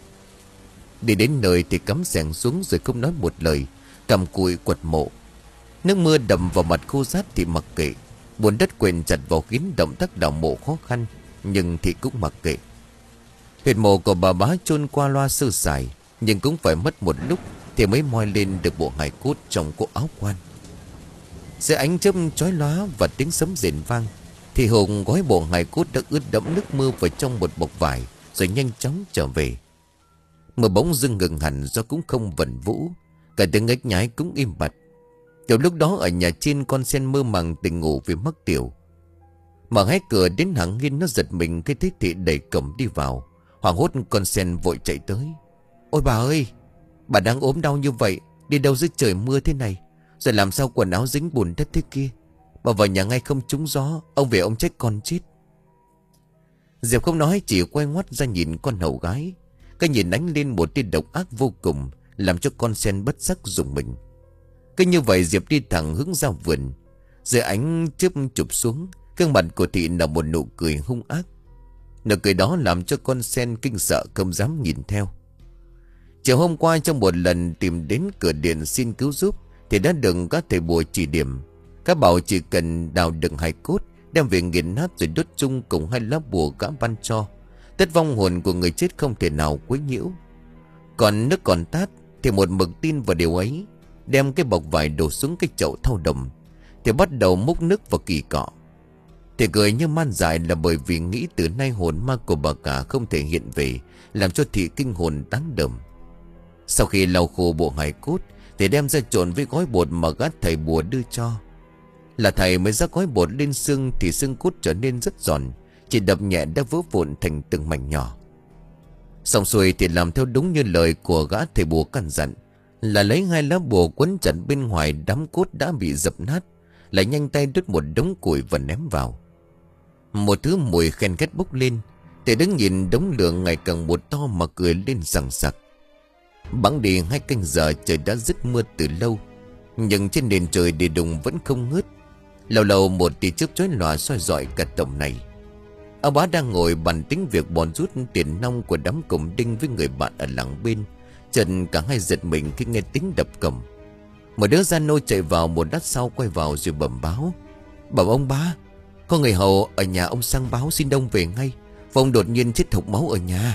Đi đến nơi thì cắm xẻng xuống rồi không nói một lời, cầm cùi quật mộ. Nước mưa đầm vào mặt khô rát thì mặc kệ, bùn đất quện chặt vào khiến động tác đào mộ khó khăn. nhưng Thị cũng mặc kệ. Huyệt mộ của bà bá chôn qua loa sơ sài, nhưng cũng phải mất một lúc thì mới moi lên được bộ hài cốt trong cỗ áo quan. Dưới ánh chớp chói lóa và tiếng sấm rền vang, thì Hùng gói bộ hài cốt đã ướt đẫm nước mưa vào trong một bọc vải, rồi nhanh chóng trở về. Mưa bỗng dưng ngừng hẳn do cũng không vẩn vũ, cả tiếng ếch nhái cũng im bặt. Tiểu lúc đó ở nhà trên, con sen mơ màng tỉnh ngủ vì mắc tiểu. Mở hé cửa đến Hằng Hiên, nó giật mình khi thấy Thị đẩy cổng đi vào. Hoảng hốt con sen vội chạy tới. Ôi bà ơi, bà đang ốm đau như vậy, đi đâu dưới trời mưa thế này, rồi làm sao quần áo dính bùn đất thế kia. Bà vào nhà ngay không trúng gió, ông về ông trách con chết. Diệp không nói, chỉ quay ngoắt ra nhìn con hầu gái. Cái nhìn ánh lên một tia độc ác vô cùng, làm cho con sen bất giác rùng mình. Cứ như vậy Diệp đi thẳng hướng ra vườn. Dưới ánh chớp chụp xuống, gương mặt của Thị là một nụ cười hung ác. Nụ cười đó làm cho con sen kinh sợ không dám nhìn theo. Chiều hôm qua, trong một lần tìm đến cửa điện xin cứu giúp, thì đã được các thầy bùa chỉ điểm. Các bảo chỉ cần đào đựng hài cốt, đem về nghiền nát rồi đốt chung cùng hai lá bùa gã ban cho, tất vong hồn của người chết không thể nào quấy nhiễu. Còn nước còn tát thì một mực tin vào điều ấy, đem cái bọc vải đổ xuống cái chậu thau đầm, thì bắt đầu múc nước vào kỳ cọ. Thì cười như man dại là bởi vì nghĩ từ nay hồn ma của bà cả không thể hiện về, làm cho Thị kinh hồn tán đờm. Sau khi lau khô bộ hài cốt thì đem ra trộn với gói bột mà gã thầy bùa đưa cho. Là thầy mới rắc gói bột lên xương thì xương cốt trở nên rất giòn, chỉ đập nhẹ đã vỡ vụn thành từng mảnh nhỏ. Xong xuôi thì làm theo đúng như lời của gã thầy bùa căn dặn, là lấy hai lá bùa quấn chặt bên ngoài đám cốt đã bị dập nát, lại nhanh tay đốt một đống củi và ném vào. Một thứ mùi khen ghét bốc lên, thì đứng nhìn đống lửa ngày càng một to mà cười lên rằng sặc. Bẵng đi hai canh giờ trời đã dứt mưa từ lâu, nhưng trên nền trời địa đùng vẫn không ngớt. Lâu lâu một tia chớp chói lòa soi rọi cả tổng này. Ông bá đang ngồi bàn tính việc bòn rút tiền nong của đám cổng đinh với người bạn ở làng bên. Trần cả hai giật mình khi nghe tiếng đập cổng. Một đứa gia nô chạy vào một lát sau quay vào rồi bẩm báo. Bảo ông bá, có người hầu ở nhà ông sang báo xin ông về ngay, và ông đột nhiên chết hộc máu ở nhà.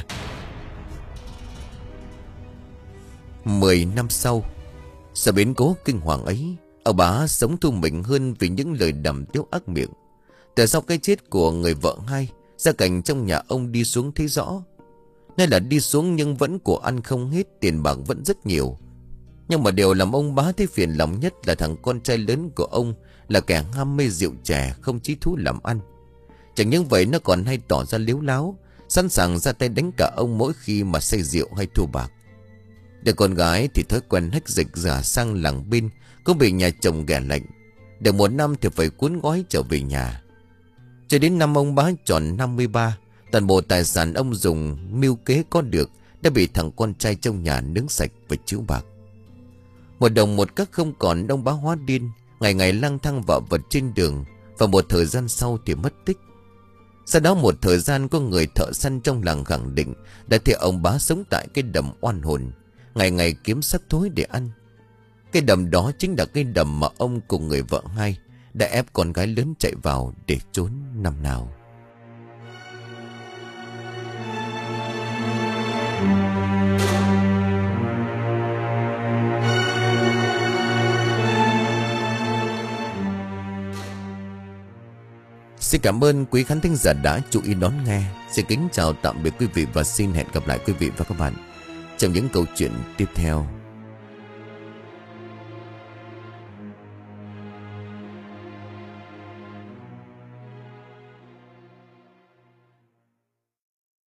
Mười năm sau, sau biến cố kinh hoàng ấy, ông bá sống thu mình hơn vì những lời đàm tiếu ác miệng. Từ sau cái chết của người vợ hai, gia cảnh trong nhà ông đi xuống thấy rõ. Ngay là đi xuống nhưng vẫn của ăn không hết, tiền bạc vẫn rất nhiều. Nhưng mà điều làm ông bá thấy phiền lòng nhất là thằng con trai lớn của ông là kẻ ham mê rượu chè, không chí thú làm ăn. Chẳng những vậy, nó còn hay tỏ ra lếu láo, sẵn sàng ra tay đánh cả ông mỗi khi mà say rượu hay thua bạc. Đứa con gái thì thói quen hách dịch giả sang làng bên, cũng bị nhà chồng ghẻ lạnh. Được một năm thì phải cuốn gói trở về nhà. Cho đến năm ông bá tròn năm mươi ba, toàn bộ tài sản ông dùng mưu kế có được đã bị thằng con trai trong nhà nướng sạch và chiếu bạc. Một đồng một cắc không còn, ông bá hóa điên, ngày ngày lang thang vạ vật trên đường, và một thời gian sau thì mất tích. Sau đó một thời gian, có người thợ săn trong làng khẳng định đã thấy ông bá sống tại cái đầm oan hồn, ngày ngày kiếm xác thối để ăn. Cái đầm đó chính là cái đầm mà ông cùng người vợ hai đã ép con gái lớn chạy vào để trốn năm nào. Xin cảm ơn quý khán thính giả đã chú ý đón nghe. Xin kính chào tạm biệt quý vị và xin hẹn gặp lại quý vị và các bạn trong những câu chuyện tiếp theo.